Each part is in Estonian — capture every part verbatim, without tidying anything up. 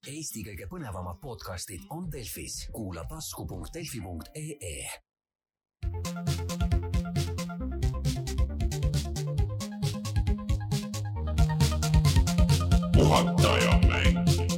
Eesti kõige põnevamad podcastid on Delfis. Kuula tasku punkt delfi punkt ee. Puhataja mäng.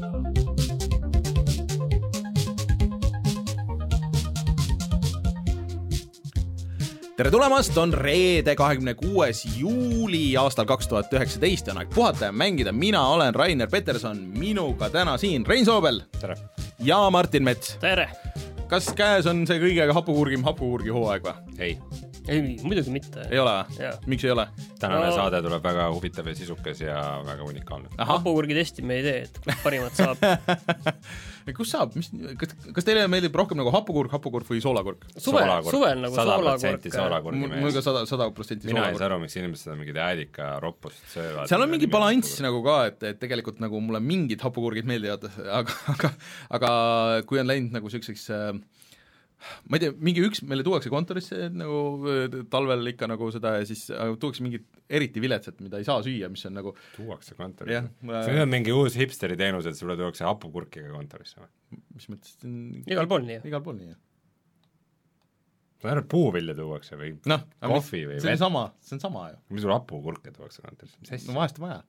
Tere tulemast, on reede kahekümne kuues juuli aastal kaks tuhat üheksateist ja on aeg puhata ja mängida. Mina olen Rainer Peterson, minuga täna siin Rein Soobel. Tere. Ja Martin Mets. Tere. Kas käes on see kõigega hapukurgim hapukurgi hooaeg või? Ei. Ei, muidugi mitte. Ei ole? Ja. Miks ei ole? Tänane no. saade tuleb väga huvitav ja sisukas ja väga unikaalne. Hapukurgi testi me ei tee, et kus parimat saab. Kus saab? Mis, kas, kas teile meeldib rohkem nagu hapukurg, hapukurg või soolakurg? Suvel, suvel nagu soolakurg. Mul ka sada protsenti Mina ei saa aru, miks inimesed seda mingid äädika roppust söövad. Seal on mingi balanss nagu ka, et, et tegelikult nagu mulle mingid hapukurgid meeldivad, aga, aga, aga kui on läinud nagu selliseks ma ei tea, mingi üks meile tuuakse kontorisse nagu talvel ikka nagu seda ja siis tuuakse mingit eriti viletsat, mida ei saa süüa, mis on nagu tuuakse kontorisse? Ma... see on mingi uus hipsteri teenus, et sulle tuuakse hapukurkiga kontorisse või? Mis mõttes? Igal pool nii. Igal pool nii, jah. Ma arvan, puuvilja tuuakse või no, kohvi või see on sama, see on sama ju. Mis sul hapukurke tuuakse kontorisse? Mis no vahest on vaja.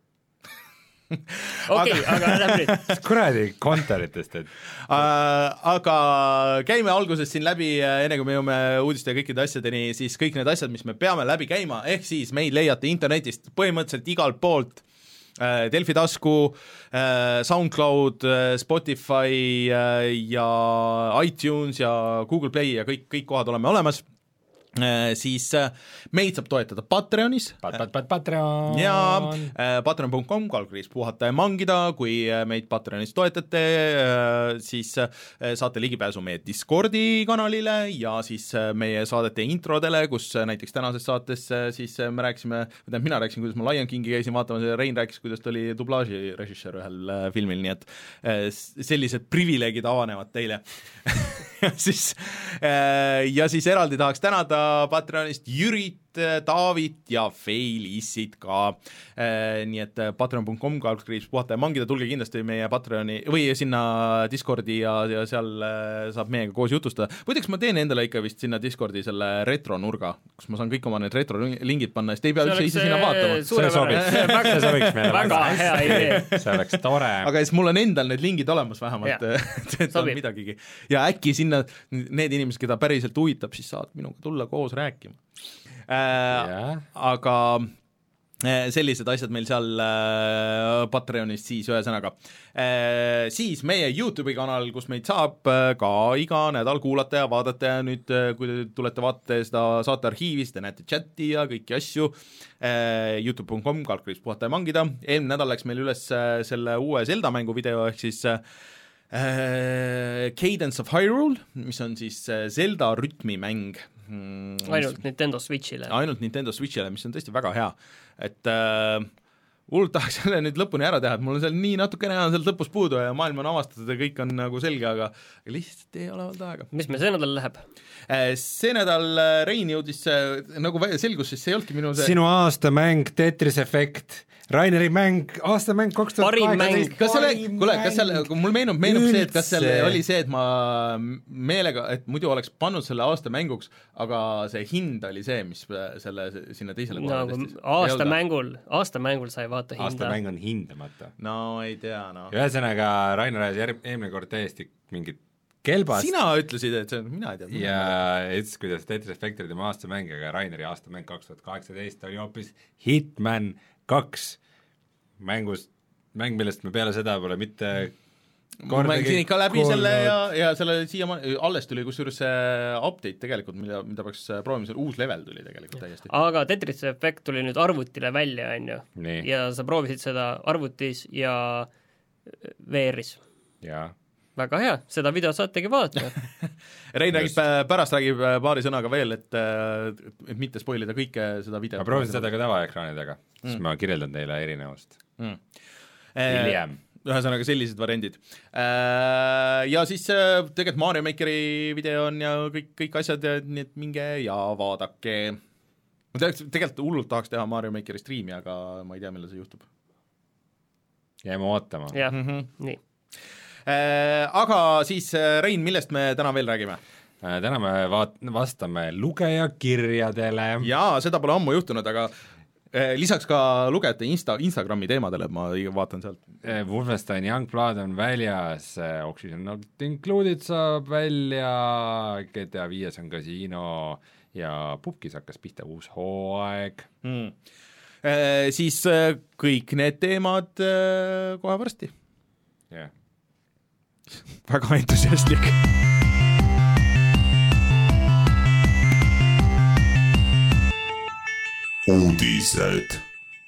okei, aga lähme nüüd. Kuradi kontoritest, et uh, aga käime alguses siin läbi, enne kui me jõume uudiste ja kõikide asjadeni, siis kõik need asjad, mis me peame läbi käima, ehk siis meid leiate internetist põhimõtteliselt igalt poolt, uh, Delfi tasku, uh, SoundCloud, uh, Spotify uh, ja iTunes ja Google Play ja kõik, kõik kohad oleme olemas. Äh, siis äh, meid saab toetada Patreonis pat, pat, pat, Patreon ja äh, patreon punkt com kalkriis puhata ja mangida, kui äh, meid Patreonis toetate äh, siis äh, saate ligipääsu meie Discordi kanalile ja siis äh, meie saadete introdele, kus äh, näiteks tänases saates äh, siis äh, me rääkisime, mina rääkisin, kuidas ma Lion Kingi käisin vaatamas ja Rein rääkis, kuidas ta oli dublaaži režissöör ühel äh, filmil, nii et äh, sellised privileegid avanevad teile siis, äh, ja siis eraldi tahaks tänada Patreonist Jürit, Daavit ja Feilissit ka. Nii et patreon punkt com kalkriips puhata ja mangida, tulge kindlasti meie Patreoni või sinna Discordi ja, ja seal saab meiega koos jutustada. Võidaks ma teen endale ikka vist sinna Discordi selle retronurga, kus ma saan kõik oma need retro-lingid panna, sest ei pea üldse ise sinna vaatama. See sobiks, see sobiks meile väga hea idee. See oleks tore. Aga siis mul on endal need lingid olemas vähemalt, et on midagigi. Ja äkki sinna need inimesed, keda päriselt huvitab, siis saad minuga tulla koos rääkima. Äh, yeah. Aga äh, sellised asjad meil seal äh, Patreonist siis ühesõnaga. Äh, siis meie YouTube'i kanal, kus meid saab äh, ka iga nädal kuulata ja vaadata ja nüüd, äh, kui te tulete vaatate seda saate arhiivis, te näete chati ja kõiki asju, äh, youtube punkt com kalkriips puhata ja mangida. Eelmine nädal läks meil üles äh, selle uue Zelda mängu video, ehk siis äh, Cadence of Hyrule, mis on siis äh, Zelda rütmimäng. Hmm, ainult mis... Nintendo Switchile. Ainult Nintendo Switchile, mis on tõesti väga hea. Et äh, hullult tahaks selle nüüd lõpuni ära teha, et mul on seal nii natukene on seal lõpus puudu ja maailm on avastatud ja kõik on nagu selge, aga lihtsalt ei ole olnud aega. Mis me see nädal läheb? Äh, see nädal Rein jõudis, nagu selgus, siis see ei olnudki minu see... Sinu aastamäng Tetris Effect, Raineri mäng, aastamäng kaks tuhat kaheksateist. Kas selle, kuule, kas selle, mul meenub, meenub see, et kas selle oli see, et ma meelega, et muidu oleks pannud selle aasta mänguks, aga see hind oli see, mis selle sinna teisele kohale no, testis. Aasta mängul, aasta mängul sai vaata hinda. Aasta mäng on hindamata. No ei tea, no. Ühesõnaga, Rainer ajas eelmine kord täiesti mingit kelbast. Sina ütlesid, et see on, mina ei tea. Ja ütles, kuidas Tetris Effect oli tema aastamäng, aga Raineri aastamäng kaks tuhat kaheksateist oli hoopis Hitman kaks mängus, mäng, millest me peale seda pole mitte ma mängisin ikka läbi kord... selle ja, ja selle siia alles tuli kusjuures see update tegelikult, mida, mida peaks proovima, see uus level tuli tegelikult täiesti. Aga Tetris Effect tuli nüüd arvutile välja, on ju, ja sa proovisid seda arvutis ja V R-is. Jaa. Väga hea, seda video saategi vaadata. Rein räägib, pärast räägib paari sõnaga veel, et, et mitte spoilida kõike seda video. Ma proovin seda ka tavaekraanidega, mm. siis ma kirjeldan teile erinevust. Mm. Hiljem. Ühesõnaga sellised variandid. Ja siis tegelikult Mario Makeri video on ja kõik, kõik asjad, nii et minge ja vaadake. Ma tegelikult hullult tahaks teha Mario Makeri striimi, aga ma ei tea, millal see juhtub. Jäime ootama. Jah, mm-hmm. nii. Aga siis, Rein, millest me täna veel räägime? Täna me vaat-, vastame lugejakirjadele. Jaa, seda pole ammu juhtunud, aga lisaks ka lugejate Insta, Instagrami teemadele, ma vaatan sealt. Wolfenstein Youngblood on väljas, Oxygen Not Included saab välja, G T A viis on kasiino ja Pupkis hakkas pihta uus hooaeg. Hmm. E, siis kõik need teemad kohe varsti. Yeah. Väga entusiastlik. Uudised.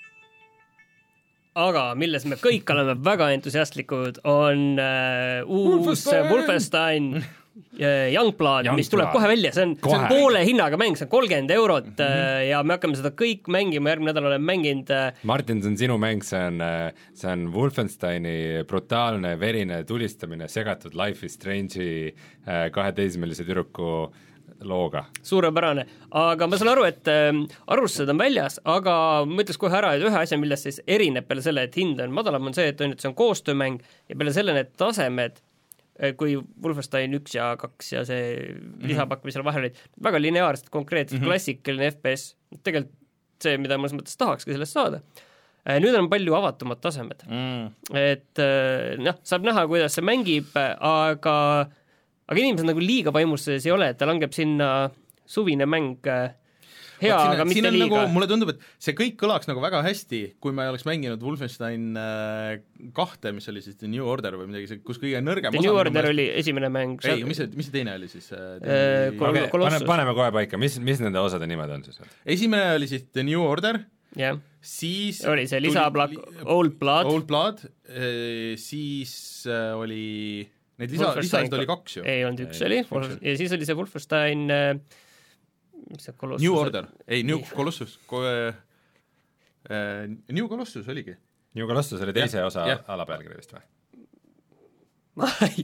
Aga milles me kõik oleme väga entusiastlikud, on uh, uus Wolfenstein uh, Youngblood, mis tuleb kohe välja, see on, see on poole hinnaga mäng, see on kolmkümmend eurot mm -hmm. uh, ja me hakkame seda kõik mängima, järgmine nädal olen mänginud uh, Martin, see on sinu mäng, see on, see on Wolfensteini brutaalne verine tulistamine segatud Life is Strange'i uh, kaheteismelise tüdruku looga. Suurepärane, aga ma saan aru, et äh, arvustused on väljas, aga ma ütleks kohe ära, et ühe asja, millest siis erineb peale selle, et hind on madalam, on see, et, on, et see on koostöömäng ja peale selle need tasemed, kui Wolfenstein üks ja kaks ja see mm-hmm. lisapakk, mis seal vahel olid, väga lineaarsed, konkreetselt mm-hmm. klassikaline F P S, tegelikult see, mida mõnes mõttes tahakski sellest saada. Nüüd on palju avatumad tasemed mm. et noh, saab näha, kuidas see mängib, aga aga inimesed nagu liiga vaimustuses ei ole, et ta langeb sinna suvine mäng hea, siin, aga mitte liiga. Nagu, mulle tundub, et see kõik kõlaks nagu väga hästi, kui ma ei oleks mänginud Wolfenstein kahte, mis oli siis The New Order või midagi, kus kõige nõrgem The New osa, Order oli esimene mäng. Ei, mis see, mis see teine oli siis? Äh, kol okay, pane, paneme kohe paika, mis, mis nende osade nimed on siis? Esimene oli siis The New Order, yeah. siis oli see lisaplak Old Blood, Old Blood, siis oli... Neid lisa, lisasid oli kaks ju. Ei, olnud üks ei, oli, ja siis oli see Wolfenstein mis see Colossus? New Order, ei, New Colossus Ko, äh, New Colossus oligi. New Colossus oli teise ja, osa ja. Alapealkiri vist või? ma ei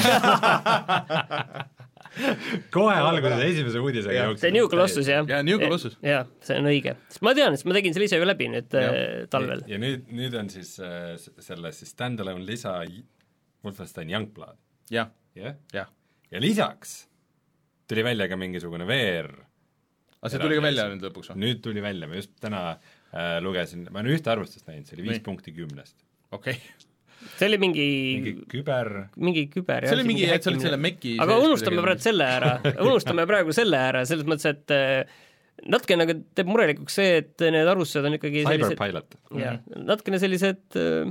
kohe alguses esimese uudisega jooksid. See New Colossus, jah. Ja, New Colossus. Ja, see on õige. Sest ma tean, et ma tegin selle ise ju läbi nüüd ja. Talvel. Ja, ja nüüd, nüüd on siis äh, selle siis standalone lisa Wolfenstein Youngblood. Jah. Yeah? Ja. ja lisaks tuli välja ka mingisugune veer. Aga see tuli ka välja nüüd lõpuks? Nüüd tuli välja, ma just täna äh, lugesin, ma olen ühte arvustust näinud, see oli viis punkti kümnest. Okei. Okay. See oli mingi... Mingi küber... Mingi küber, jah. See oli mingi, et see oli selle Meki... Aga unustame praegu selle ära, unustame praegu selle ära, selles mõttes, et natuke nagu teeb murelikuks see, et need arvustused on ikkagi sellised... Cyberpilot. Jah, natukene sellised...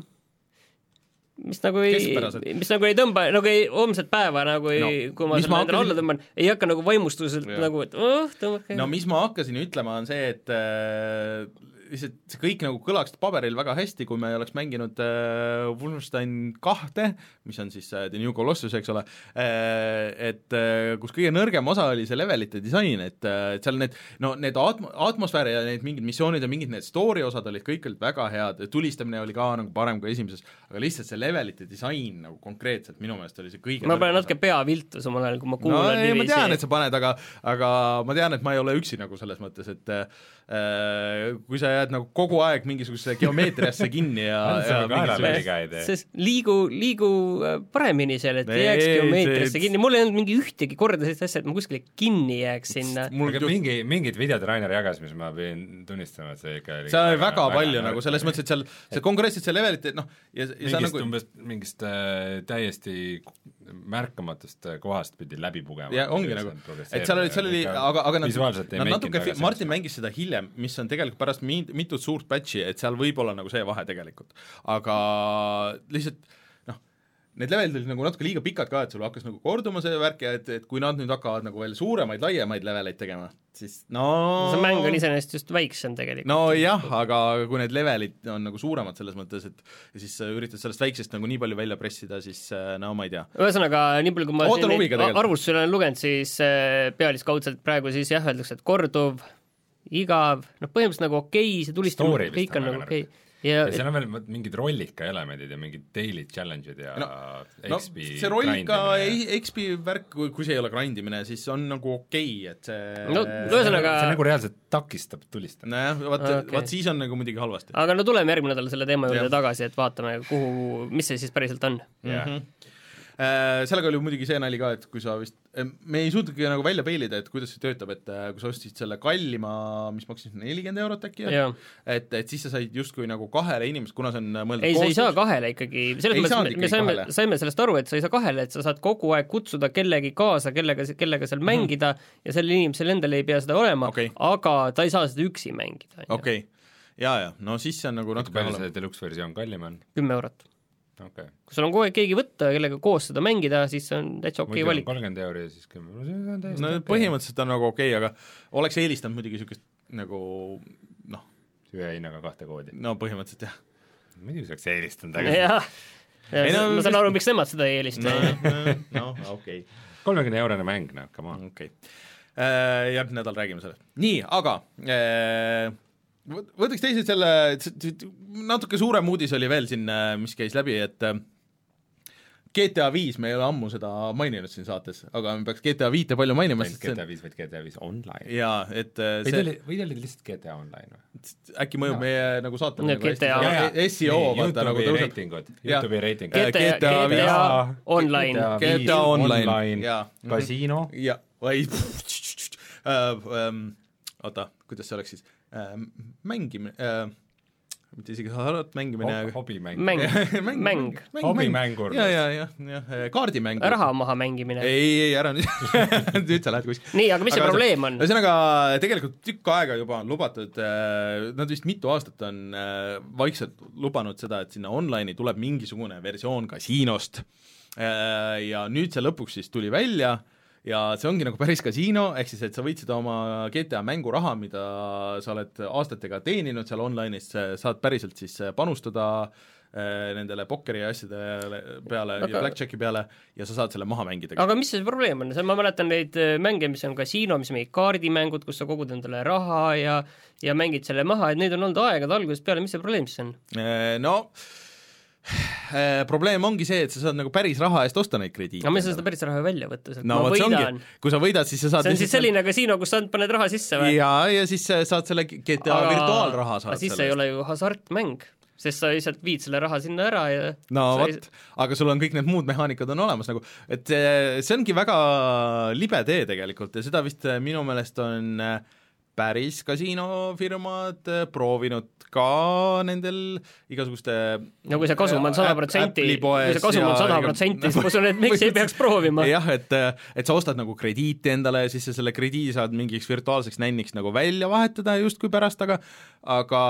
mis nagu ei, mis nagu ei tõmba, nagu ei homset päeva nagu ei, no, kui ma selle endale alla tõmban, ei hakka nagu vaimustuselt ja. Nagu, et oh, tõmbake. No mis ma hakkasin ütlema on see, et äh, lihtsalt see kõik nagu kõlaks paberil väga hästi, kui me ei oleks mänginud äh, Wolfenstein kahte, mis on siis äh, The New Colossus, eks ole, äh, et äh, kus kõige nõrgem osa oli see levelite disain, et, äh, et seal need, no need atm- atmosfääri ja need mingid missioonid ja mingid need story osad olid kõik olid väga head, tulistamine oli ka nagu parem kui esimeses, aga lihtsalt see levelite disain nagu konkreetselt minu meelest oli see kõige ma panen natuke pea viltu samal ajal, kui ma kuulan no, ei, ma tean, et sa paned, aga, aga ma tean, et ma ei ole üksi nagu selles mõttes, et äh, kui sa jääd nagu kogu aeg mingisuguse geomeetriasse kinni ja, ja sest liigu, liigu paremini seal, et ei jääks geomeetriasse kinni, mul ei olnud mingi ühtegi korda sellist asja, et ma kuskile kinni jääks sinna. Aga mingi, mingid videod Rainer jagas, mis ma pidin tunnistama, et see ikka oli see oli väga, väga palju väga, nagu selles mõttes, et seal see konkreetselt see levelit, noh ja, ja mingist nagu... umbes mingist äh, täiesti märkamatust kohast pidi läbi pugema. Ja ongi nagu, et seal oli, seal oli aga, aga nad, nad natuke, Martin mängis seda hiljem, mis on tegelikult pärast mitut suurt patchi, et seal võib olla nagu see vahe tegelikult. Aga lihtsalt noh, need levelid olid nagu natuke liiga pikad ka, et sul hakkas nagu korduma see värk ja et, et kui nad nüüd hakkavad nagu veel suuremaid, laiemaid leveleid tegema, siis no see mäng on iseenesest just väiksem tegelikult. No jah, aga kui need levelid on nagu suuremad selles mõttes, et ja siis üritad sellest väiksest nagu nii palju välja pressida, siis no ma ei tea. Ühesõnaga, nii palju kui ma arvustusi olen lugenud, siis pealiskaudselt praegu siis jah, öeldakse, et korduv igav, noh põhimõtteliselt nagu okei, see tulistamine, kõik on nagu okei. Ja, ja seal on veel mingid rollika elemendid ja mingid daily challenge'id ja no, X P no, see rollika X P värk, kui, kui see ei ole grindimine, siis on nagu okei, et see no, ühesõnaga... see nagu reaalselt takistab tulistamine. Nojah, vaat, okay. vaat siis on nagu muidugi halvasti. Aga no tuleme järgmine nädal selle teema juurde tagasi, et vaatame, kuhu, mis see siis päriselt on. Yeah. Mm-hmm. sellega oli muidugi see nali ka, et kui sa vist, me ei suutnudki nagu välja peilida, et kuidas see töötab, et kui sa ostsid selle kallima, mis maksis nelikümmend eurot äkki, et, et siis sa said justkui nagu kahele inimest, kuna see on mõeldud ei, sa ei saa kahele ikkagi, selles mõttes me, me saime, saime sellest aru, et sa ei saa kahele, et sa saad kogu aeg kutsuda kellegi kaasa, kellega, kellega seal mm-hmm. mängida ja sellel inimesel endal ei pea seda olema, okay. aga ta ei saa seda üksi mängida. Okei, okay. ja, ja, no siis see on nagu natuke palju see deluxe versioon kallim on? kümme eurot. Okay. Kui sul on kogu aeg keegi võtta, kellega koos seda mängida, siis on täitsa okei okay valik. kolmkümmend euri ja siis kümme. No põhimõtteliselt on nagu okei okay,, aga oleks eelistanud muidugi niisugust nagu noh. ühe hinnaga kahte koodi. No põhimõtteliselt jah. Muidugi saaks eelistanud, aga jah, ja, no, ma saan aru, miks nemad seda ei eelista. No, no okei. Okay. kolmekümne eurone mäng, noh, come on. Okei. Okay. Järgmine nädal räägime sellest. Nii, aga äh, võtaks teised selle, natuke suurem uudis oli veel siin, mis käis läbi, et G T A viis, me ei ole ammu seda maininud siin saates, aga me peaks G T A viite palju mainima. G T A viis, vaid G T A viis online. Jaa, et või see... Või oli lihtsalt G T A online või? Äkki mõjub no. meie nagu saate no, nagu G T A. S E O vaata nagu tõuseb. YouTube'i reitingud. G T A online. G T A online. Kasiino. Ja, või oota, kuidas see oleks siis? Mängimine, mitte isegi hasart mängimine, aga hobimäng. Mäng, mäng. Hobimängur. Ja, ja, ja, ja, kaardimängur. Raha maha mängimine. Ei, ei, ära nüüd, nüüd sa lähed kuskil. Nii, aga mis see aga probleem on? Ühesõnaga, tegelikult tükk aega juba on lubatud, nad vist mitu aastat on vaikselt lubanud seda, et sinna online'i tuleb mingisugune versioon kasiinost. Ja nüüd see lõpuks siis tuli välja, ja see ongi nagu päris kasiino, ehk siis, et sa võid seda oma G T A mänguraha, mida sa oled aastatega teeninud seal online'is, saad päriselt siis panustada nendele pokkeri asjade peale aga... ja blackjacki peale ja sa saad selle maha mängida. Aga mis see probleem on? Ma mäletan neid mänge, mis on kasiino, mis on mingid kaardimängud, kus sa kogud endale raha ja, ja mängid selle maha, et neid on olnud aegade algusest peale, mis see probleem siis on? No probleem ongi see, et sa saad nagu päris raha eest osta neid krediite. Aga ma ei saa seda päris raha välja võtta, no, ma võidan. Kui sa võidad, siis sa saad... See on siis selline kasiino, kus sa paned raha sisse või? Ja, ja siis saad selle G T A aga... virtuaalraha saad aga siis sellest. Ei ole ju hasartmäng, sest sa lihtsalt viid selle raha sinna ära ja... No vot, ei... aga sul on kõik need muud mehaanikad on olemas nagu, et see ongi väga libe tee tegelikult ja seda vist minu meelest on päris kasiinofirmad proovinud ka nendel igasuguste no kui see kasum on sada protsenti, kui see kasum on sada protsenti, siis ma usun, et miks ei peaks proovima. Jah, et, et sa ostad nagu krediiti endale ja siis sa selle krediidi saad mingiks virtuaalseks nänniks nagu välja vahetada just kui pärast, aga aga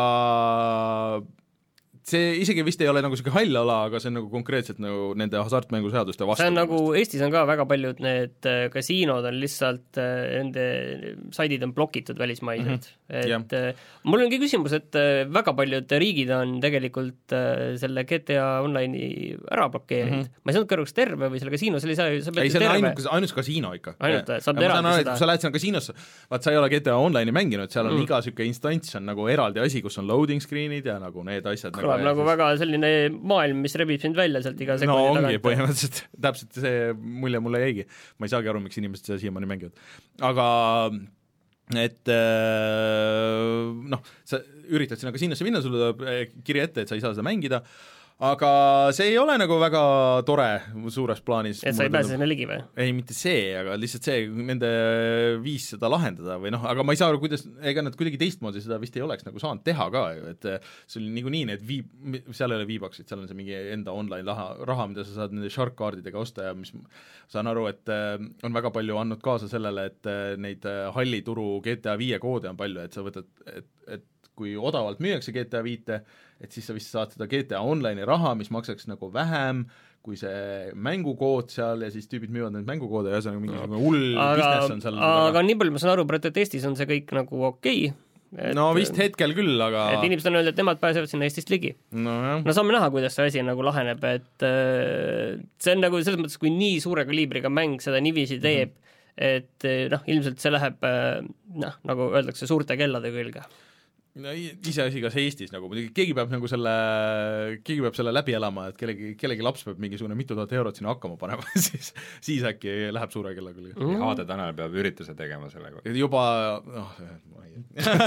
see isegi vist ei ole nagu selline hall ala, aga see on nagu konkreetselt nagu nende hasartmänguseaduste vastu. See on nagu, Eestis on ka väga paljud need kasiinod on lihtsalt, nende saidid on blokitud välismaised. Mm-hmm. Et yeah. Mul ongi küsimus, et väga paljud riigid on tegelikult selle G T A online'i ära blokeerinud. Mm-hmm. Ma ei saanud kõrvuks terve või selle kasiino, selle ei saa, sa pead ei, see on ainult, ainult kasiino ikka. Ainult, saab eraldi seda. Kui sa lähed sinna kasiinosse, vaat sa ei ole G T A online'i mänginud, seal on mm. iga süke instants on nagu eraldi asi, kus on loading screen'id ja nagu need asjad Kõlab nagu, nagu väga selline maailm, mis rebib sind välja sealt iga sekundi no, tagant. No ongi põhimõtteliselt, täpselt see mulje mulle jäigi. Ma ei saagi aru, miks inimesed seda siiamaani mängivad. Aga et noh, sa üritad sinna kasiinosse minna, sulle tuleb kiri ette, et sa ei saa seda mängida, aga see ei ole nagu väga tore suures plaanis. Et sa ei pääse sinna ligi või? Ei, mitte see, aga lihtsalt see, nende viis seda lahendada või noh, aga ma ei saa aru, kuidas, ega nad kuidagi teistmoodi seda vist ei oleks nagu saanud teha ka, et sul niikuinii need viib, seal ei ole viibaksid, seal on see mingi enda online raha, raha, mida sa saad nende shark-kaardidega osta ja mis saan aru, et on väga palju andnud kaasa sellele, et neid hallituru G T A viie koode on palju, et sa võtad, et, et kui odavalt müüakse G T A viite, et siis sa vist saad seda G T A online'i raha, mis maksaks nagu vähem kui see mängukood seal ja siis tüübid müüvad neid mängukoode ja see on mingi no. hull business on seal. Aga nii palju ma saan aru, et Eestis on see kõik nagu okei. Et, no vist hetkel küll, aga et inimesed on öelnud, et nemad pääsevad sinna Eestist ligi. No, no saame näha, kuidas see asi nagu laheneb, et see on nagu selles mõttes, kui nii suure kaliibriga mäng seda niiviisi teeb, mm-hmm. et noh, ilmselt see läheb noh, nagu öeldakse suurte kellade külge. no iseasi kas Eestis nagu, muidugi keegi peab nagu selle, keegi peab selle läbi elama, et kellegi, kellegi laps peab mingisugune mitu tuhat eurot sinna hakkama panema, siis, siis äkki läheb suure kella küll. Mm. Ja Aade Tanel peab ürituse tegema selle kohta. Juba, noh, ma ei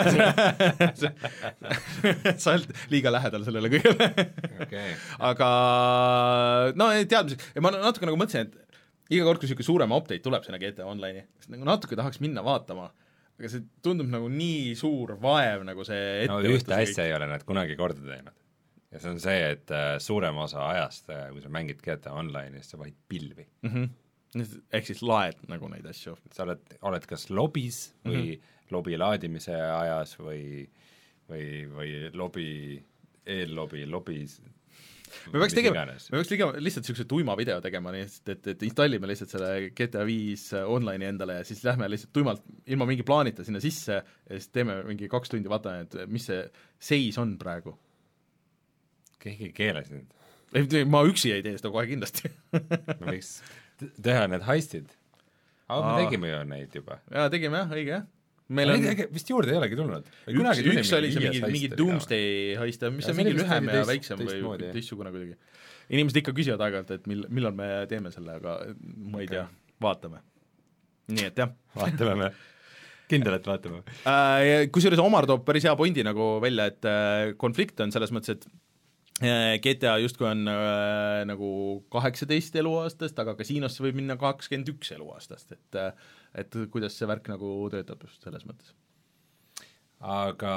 sa oled liiga lähedal sellele kõigele okay. Aga no teadmiseks, ma natuke nagu mõtlesin, et iga kord, kui niisugune suurema update tuleb sinna G T A Online'i, nagu natuke tahaks minna vaatama, aga see tundub nagu nii suur vaev, nagu see no ühte asja ei ole nad kunagi korda teinud. Ja see on see, et uh, suurem osa ajast, uh, kui sa mängid G T A Online'is, sa vaid pilvi. Mm-hmm. Ehk siis laed nagu neid asju. Sa oled, oled kas lobis või mm-hmm. lobi laadimise ajas või, või, või lobi, eellobi, lobis me peaks tegema, me peaks tegema lihtsalt niisuguse tuima video tegema, nii et, et, et installime lihtsalt selle G T A viis online'i endale ja siis lähme lihtsalt tuimalt ilma mingi plaanita sinna sisse ja siis teeme mingi kaks tundi, vaatame, et mis see seis on praegu. Keegi ei keele sind. Ma üksi ei tee seda kohe kindlasti me võiks teha need heistid. Aga me tegime ju neid juba. Jaa, tegime jah, õige jah. Meil on... vist juurde ei olegi tulnud. Üks, üks oli see mingi, mingi Doomsday heist, mis on mingi lühem ja väiksem või teistsugune kuidagi. Inimesed ikka küsivad aeg-ajalt, et mill, millal me teeme selle, aga ma ei tea, vaatame. Nii et jah. Vaatame me. Kindel, et vaatame. Kusjuures Omar toob päris hea pointi nagu välja, et konflikt on selles mõttes, et G T A justkui on äh, nagu kaheksateist eluaastast, aga kasiinosse võib minna kakskümmend üks eluaastast, et, et kuidas see värk nagu töötab just selles mõttes. Aga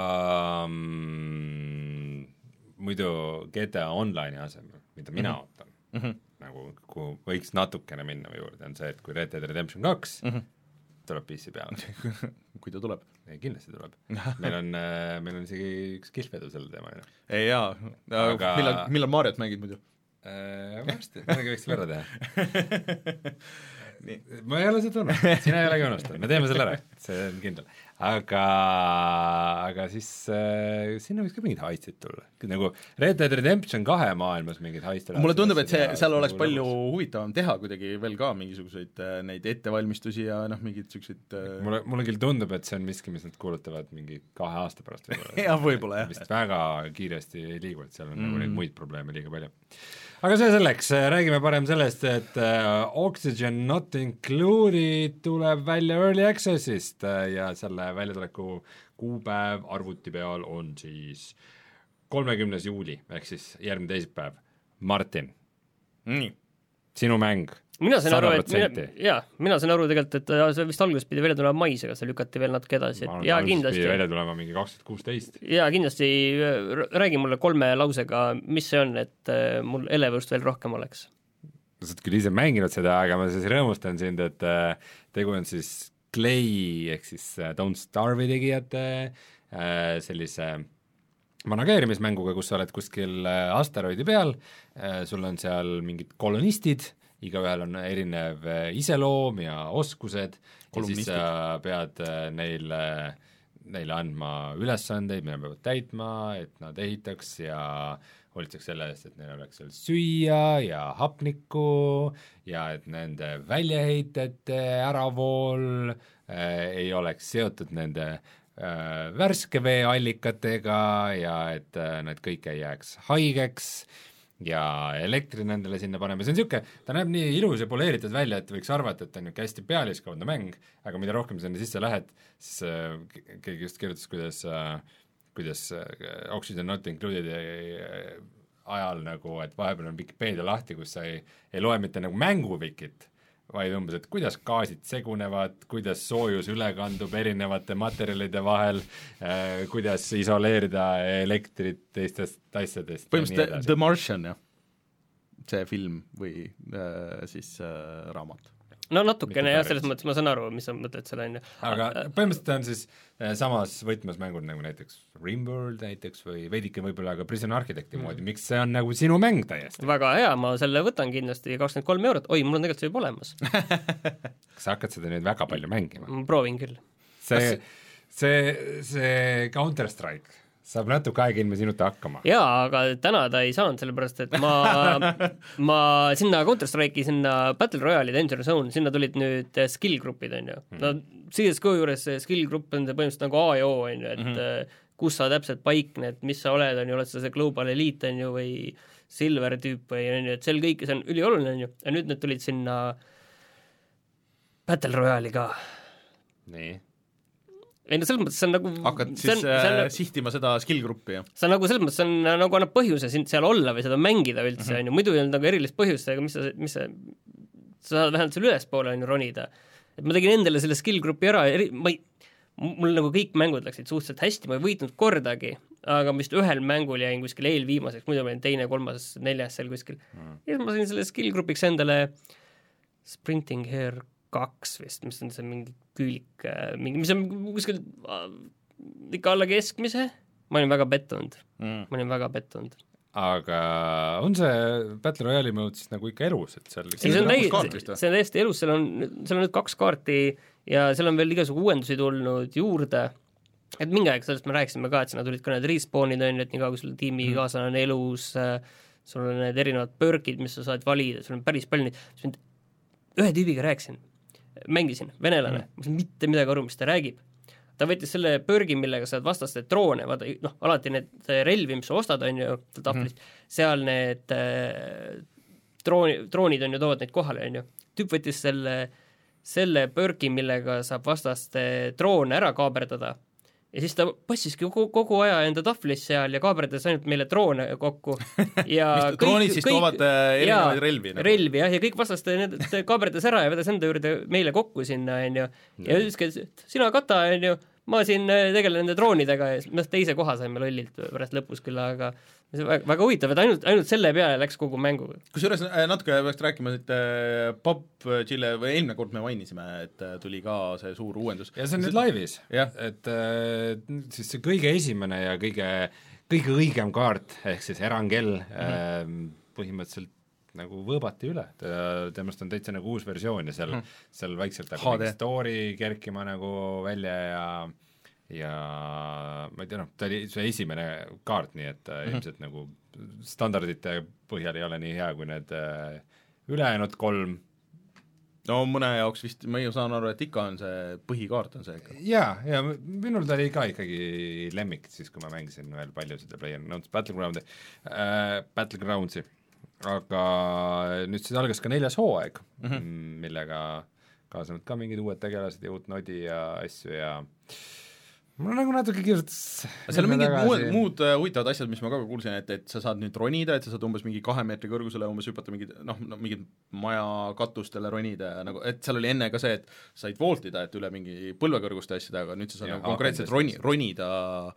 mm, muidu G T A Online'i asemel, mida mina mm-hmm. ootan, mm-hmm. nagu kui võiks natukene minna juurde, on see, et kui Red Dead Redemption kaks mm-hmm. tuleb P C peale kui ta tuleb. Ei, kindlasti tuleb. meil on, meil on isegi üks kilfedu selle teema. Ei jaa, aga... millal, millal Mariot mängid muidu? Varsti, midagi võiks võrra teha. ma ei ole seda unustanud, sina ei olegi unustanud, me teeme selle ära, see on kindel. Aga, aga siis äh, sinna võiks ka mingid haistid tulla. Nagu Red Dead Redemption kahe maailmas mingid haistid. Mulle tundub, et see, seal oleks palju lõbus. Huvitavam teha kuidagi veel ka mingisuguseid äh, neid ettevalmistusi ja noh, mingid sellised äh... mulle, mulle küll tundub, et see on miski, mis nad kuulutavad mingi kahe aasta pärast võib-olla. jah, võib-olla jah. Vist väga kiiresti ei liigu, et seal on mm. nagu neid muid probleeme liiga palju. Aga see selleks, räägime parem sellest, et uh, Oxygen Not Included tuleb välja Early Accessist uh, ja selle väljatuleku kuupäev arvuti peal on siis kolmekümnes juuli, ehk siis järgmine teisipäev. Martin, nii. Sinu mäng, mina sain aru, et mina, jaa, mina sain aru tegelikult, et see vist alguses pidi välja tulema mais, aga see lükati veel natuke edasi, et jaa, kindlasti pidi välja tulema mingi kaks tuhat kuusteist. Jaa, kindlasti räägi mulle kolme lausega, mis see on, et mul elevust veel rohkem oleks. sa oled küll ise mänginud seda, aga ma siis rõõmustan sind, et tegu on siis Clay ehk siis Don't Starve'i tegijate sellise manageerimismänguga, kus sa oled kuskil asteroidi peal, sul on seal mingid kolonistid, igaühel on erinev iseloom ja oskused ja siis sa pead neile, neile andma ülesandeid, mida peavad täitma, et nad ehitaks ja hoolitseks selle eest, et neil oleks seal süüa ja hapnikku ja et nende väljaheitete äravool äh, ei oleks seotud nende äh, värske veeallikatega ja et äh, nad kõik ei jääks haigeks ja elektri nendele sinna paneme, see on niisugune, ta näeb nii ilus ja poleeritud välja, et võiks arvata, et ta on niisugune hästi pealiskaudne mäng, aga mida rohkem sinna sisse lähed, siis äh, keegi just kirjutas, kuidas äh, kuidas Oxygen Not Included ajal nagu, et vahepeal on Wikipedia lahti, kus sa ei, ei loe mitte nagu mänguvikit, vaid umbes, et kuidas gaasid segunevad, kuidas soojus üle kandub erinevate materjalide vahel, äh, kuidas isoleerida elektrit teistest asjadest. Põhimõtteliselt The Martian, jah? See film või äh, siis äh, raamat. No natukene jah, selles mõttes ma saan aru, mis sa mõtled selle on. Aga põhimõtteliselt on siis samas võtmes mängud nagu näiteks Rimworld näiteks või veidike võib-olla ka Prison Architecti moodi, mm. miks see on nagu sinu mäng täiesti? Väga hea, ma selle võtan kindlasti kakskümmend kolm eurot, oi, mul on tegelikult see juba olemas. Kas sa hakkad seda nüüd väga palju mängima? Ma proovin küll. See, see, see Counter-Strike saab natuke aega ilma sinuta hakkama. Jaa, aga täna ta ei saanud, sellepärast et ma, ma sinna Counter-Strike'i, sinna Battle Royale'i, Danger Zone, sinna tulid nüüd skill grupid, on ju. Mm. No C S G O juures skill grupp on põhimõtteliselt nagu A ja O, on ju, et mm-hmm. kus sa täpselt paikned, mis sa oled, on ju, oled sa see Global Elite, on ju, või Silver tüüp või on ju, et seal kõik, see on ülioluline, on ju, ja nüüd need tulid sinna Battle Royale'i ka. nii. ei no selles mõttes see on nagu hakkad siis on, äh, on, sihtima seda skill-gruppi, jah? see on nagu selles mõttes, see on nagu annab põhjuse sind seal olla või seda mängida üldse, on ju, muidu ei olnud nagu erilist põhjust, aga mis sa, mis sa sa saad vähemalt seal ülespoole on ju ronida. Et ma tegin endale selle skill-gruppi ära, eri, ma ei, mul nagu kõik mängud läksid suhteliselt hästi, ma ei võitnud kordagi, aga ma vist ühel mängul jäin kuskil eelviimaseks, muidu ma olin teine, kolmas, neljas seal kuskil. Mm. Ja ma sain selle skill-grupiks endale Sprinting Here kaks vist, mis on see mingi küülik, mingi, mis on kuskil ikka alla keskmise, ma olin väga pettunud mm., ma olin väga pettunud. Aga on see Battle Royale'i mode siis nagu ikka elus, et seal ei, see on täiesti, see on täiesti elus, seal on, seal on nüüd kaks kaarti ja seal on veel igasugu uuendusi tulnud juurde, et mingi aeg sellest me rääkisime ka, et sinna tulid ka need respawnid, on ju, et nii kaua kui sul tiimi mm. kaaslane on elus, sul on need erinevad perkid, mis sa saad valida, sul on päris palju neid, siis ühe tüübiga rääkisin, mängisin, venelane mm., ma sain mitte midagi aru, mis ta räägib. Ta võttis selle pörgi, millega saad vastaste droone, vaata, noh, alati need relvi, mis sa ostad, on ju, tahvlist, mm. seal need äh, drooni, droonid on ju, toovad neid kohale, on ju. Tüüp võttis selle, selle pörgi, millega saab vastaste droone ära kaaberdada ja siis ta passiski kogu, kogu aja enda tahvlis seal ja kaaberdas ainult meile droone kokku. Ja mis droonid siis kõik, toovad erinevaid relvi? Nagu. Relvi, jah, ja kõik vastaste need kaaberdas ära ja vedas enda juurde meile kokku sinna, on ju. Ja ütles, et sina kata, on ju, ma siin tegelen nende droonidega ja me teise koha saime lollilt pärast lõpus küll, aga see on väga, väga huvitav, et ainult, ainult selle peale läks kogu mängu. Kusjuures natuke peaks rääkima, et P U B G-le või eelmine kord me mainisime, et tuli ka see suur uuendus. Ja see on nüüd laivis, et siis see kõige esimene ja kõige, kõige õigem kaart, ehk siis Erangel mm-hmm. põhimõtteliselt nagu võõbati üle, temast on täitsa nagu uus versioon ja seal mm., seal vaikselt nagu mingi story kerkima nagu välja ja ja ma ei tea, noh, ta oli see esimene kaart, nii et mm-hmm. ilmselt nagu standardite põhjal ei ole nii hea kui need ülejäänud kolm. No mõne jaoks vist, ma ei saan aru, et ikka on see põhikaart on see ikka. Jaa, ja minul ta oli ka ikkagi lemmik, siis kui ma mängisin veel palju seda PlayerUnknown's Battleground'i äh, Battlegroundsi, aga nüüd siis algas ka neljas hooaeg mm-hmm., millega kaasanud ka mingid uued tegelased ja uut nodi ja asju ja mul on nagu natuke kirjutas seal on mingid muud, muud huvitavad asjad, mis ma ka kuulsin, et, et sa saad nüüd ronida, et sa saad umbes mingi kahe meetri kõrgusele umbes hüpata mingid, noh, mingid maja katustele ronida ja nagu, et seal oli enne ka see, et said voltida, et üle mingi põlvekõrguste asjadega, aga nüüd sa saad ja, nagu konkreetselt roni, ronida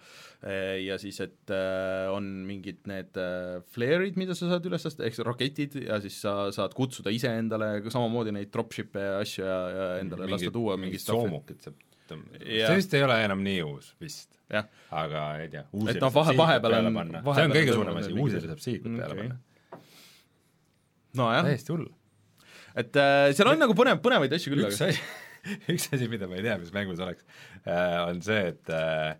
ja siis, et on mingid need flare'id, mida sa saad üles lasta, ehk raketid ja siis sa saad kutsuda ise endale samamoodi neid dropship'e ja asju ja, ja endale mingi, lasta tuua mingid soomukid saab see vist ei ole enam nii uus vist, ja. aga ei tea, uusile no, vahe, saab siikut peale on, panna, see on kõige suurem asi, uusile saab siikut okay. peale panna. No jah. Täiesti hull. Et äh, seal on nagu põnev, põnevaid asju küll. Üks asi, üks asi, mida ma ei tea, mis mängus oleks, äh, on see, et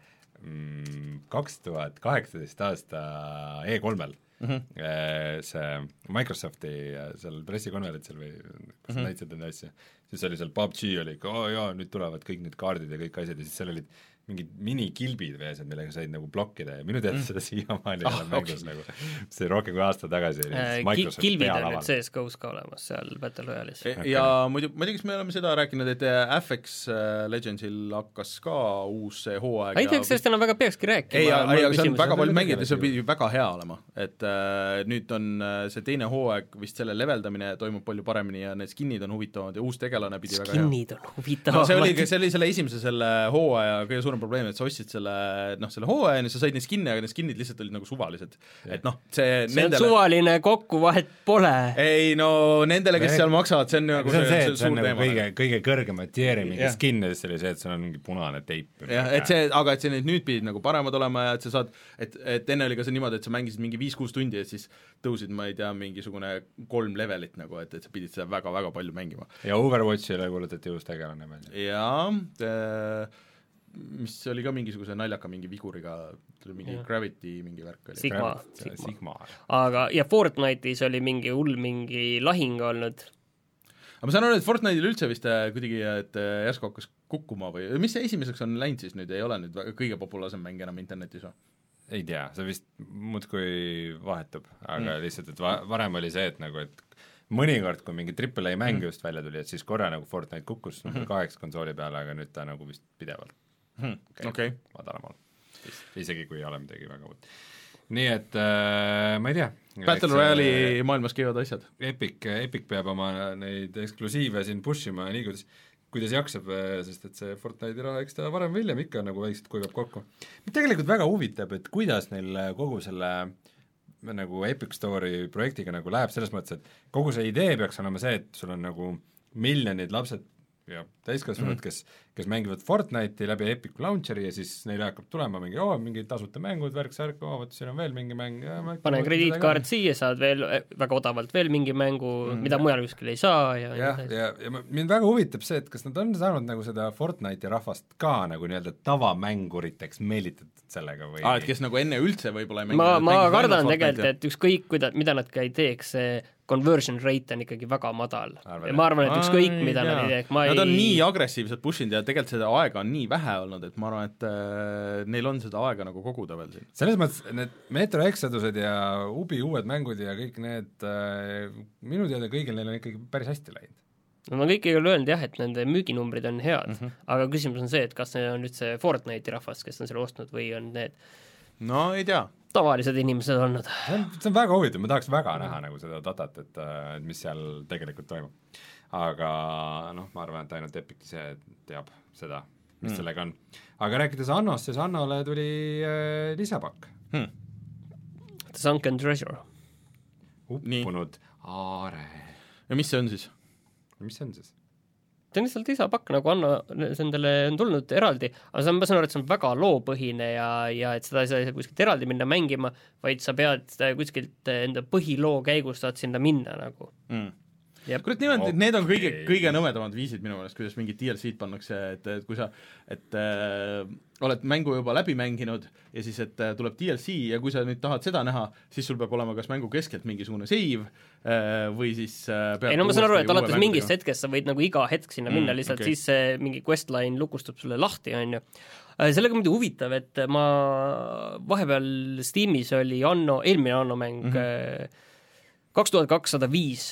äh, kaks tuhat kaheksateist aasta E kolmel mm-hmm. äh, see Microsofti seal pressikonverentsil või kus mm-hmm. näitasid enda asja, siis oli seal P U B G oli ikka, oo jaa, nüüd tulevad kõik need kaardid ja kõik asjad ja siis seal olid mingid minikilbid või asjad, millega said nagu blokkida ja minu teada mm. seda siiamaani ei ole ah, mängus okay. nagu, see rohkem kui aasta tagasi oli äh, kilbid on nüüd C S G-s ka olemas seal Battle Royale'is e. Okay. Ja muidu, ma ei tea, kas me oleme seda rääkinud, et F X Legendsil hakkas ka uus see hooaeg ei tea, kas sellest enam väga peakski rääkima ei, ei, aga see on väga palju mängida, see pidi väga hea olema, et äh, nüüd on see teine hooaeg, vist selle leveldamine toimub palju paremini ja need skinnid on huvitavad ja uus tegelane pidi väga hea skinnid on huvitavad no, see, oli, see oli selle esimese selle hooaja kõige suurem probleem, et sa ostsid selle, noh, selle hooaja ja sa said neid skinne, aga need skinnid lihtsalt olid nagu suvalised. Et noh, see see nendele... on suvaline kokku, vahet pole. Ei, no nendele, kes seal maksavad, see on nagu see, see, see, see on nagu kõige, kõige kõrgema tieri mingi yeah. skin ja siis oli see, et seal on mingi punane teip. Jah, et see, aga et see nüüd, nüüd pidid nagu paremad olema ja et sa saad, et, et enne oli ka see niimoodi, et sa mängisid mingi viis-kuus tundi ja siis tõusid, ma ei tea, mingisugune kolm levelit nagu, et, et sa pidid seda väga-väga palju mängima. Ja Overwatchile kuulutati uus tegelane välja. Jaa, mis oli ka mingisuguse naljaka mingi viguriga, mingi ja. Gravity mingi värk oli. Sigma. Sigma. Sigma. Aga, ja Fortnite'is oli mingi hull mingi lahing olnud. aga ma saan aru, et Fortnite'il üldse vist kuidagi, et järsku hakkas kukkuma või mis see esimeseks on läinud siis nüüd, ei ole nüüd kõige populaarsem mäng enam internetis või? Ei tea, see vist muudkui vahetub, aga mm. lihtsalt, et va- varem oli see, et nagu, et mõnikord, kui mingi triple A mäng mm. just välja tuli, et siis korra nagu Fortnite kukkus mm -hmm. kaheks konsooli peale, aga nüüd ta nagu vist pidevalt mm. käib okay. madalamal, isegi kui ei ole midagi väga uut. Nii et äh, ma ei tea. Battle Royale'i maailmas käivad asjad. Epic, Epic peab oma neid eksklusiive siin push ima nii, kuidas kuidas jaksab, sest et see Fortnite'i raha, eks ta varem või hiljem ikka nagu väikselt kuivab kokku. Tegelikult väga huvitab, et kuidas neil kogu selle nagu Epic Store'i projektiga nagu läheb, selles mõttes, et kogu see idee peaks olema see, et sul on nagu miljonid lapsed ja täiskasvanud mm., kes, kes mängivad Fortnite'i läbi Epic Launcheri ja siis neil hakkab tulema mingi, oo, mingi tasuta mängud, värk-särk, oo, võt, siin on veel mingi mäng. Pane krediitkaart siia, saad veel väga odavalt veel mingi mängu mm., mida mujal kuskil ei saa. Ja, ja, ja, ja mind väga huvitab see, et kas nad on saanud nagu seda Fortnite'i rahvast ka nagu nii-öelda tavamänguriteks meelitatud sellega või ah, et kes nagu enne üldse võib-olla ei ma, ma kardan tegelikult, et ükskõik, kuida, mida nad ka ei teeks, see conversion rate on ikkagi väga madal. Ja ma arvan, et ükskõik, Ai, mida jah. nad ei teeks. Nad ei... on nii agressiivselt pushinud ja tegelikult seda aega on nii vähe olnud, et ma arvan, et äh, neil on seda aega nagu koguda veel siin. Selles mõttes need Metro Exodused ja Ubi uued mängud ja kõik need äh, minu teada kõigil neil on ikkagi päris hästi läinud. No ma kõik ei ole öelnud jah, et nende müüginumbrid on head, mm -hmm. aga küsimus on see, et kas need on nüüd see Fortnite'i rahvas, kes on selle ostnud või on need no ei tea tavalised inimesed olnud. See on, see on väga huvitav, ma tahaks väga näha nagu seda datat, et, et mis seal tegelikult toimub. Aga noh, ma arvan, et ainult Epic ise teab seda, mis mm. sellega on. Aga rääkides Annost, siis Annole tuli äh, lisapakk. Hmm. The Sunken Treasure. Uppunud aare. Ja mis see on siis? Mis see on siis? See on lihtsalt lisapakk, nagu Anno, see endale on tulnud eraldi, aga see on, ma saan aru, et see on väga loopõhine ja, ja et seda ei saa kuskilt eraldi minna mängima, vaid sa pead kuskilt enda põhiloo käigus saad sinna minna nagu mm.. kurat, nimelt okay. Need on kõige, kõige nõmedamad viisid minu meelest, kuidas mingid D L C-d pannakse, et, et kui sa et äh, oled mängu juba läbi mänginud ja siis, et äh, tuleb D L C ja kui sa nüüd tahad seda näha, siis sul peab olema kas mängu keskelt mingisugune save äh, või siis äh, ei no ma saan aru, et alates mingist hetkest sa võid nagu iga hetk sinna minna mm, lihtsalt okay. Siis see mingi questline lukustub sulle lahti, on ju. Sellega muidu huvitav, et ma vahepeal Steamis oli Anno, eelmine Anno mäng mm-hmm. kaks tuhat kakssada viis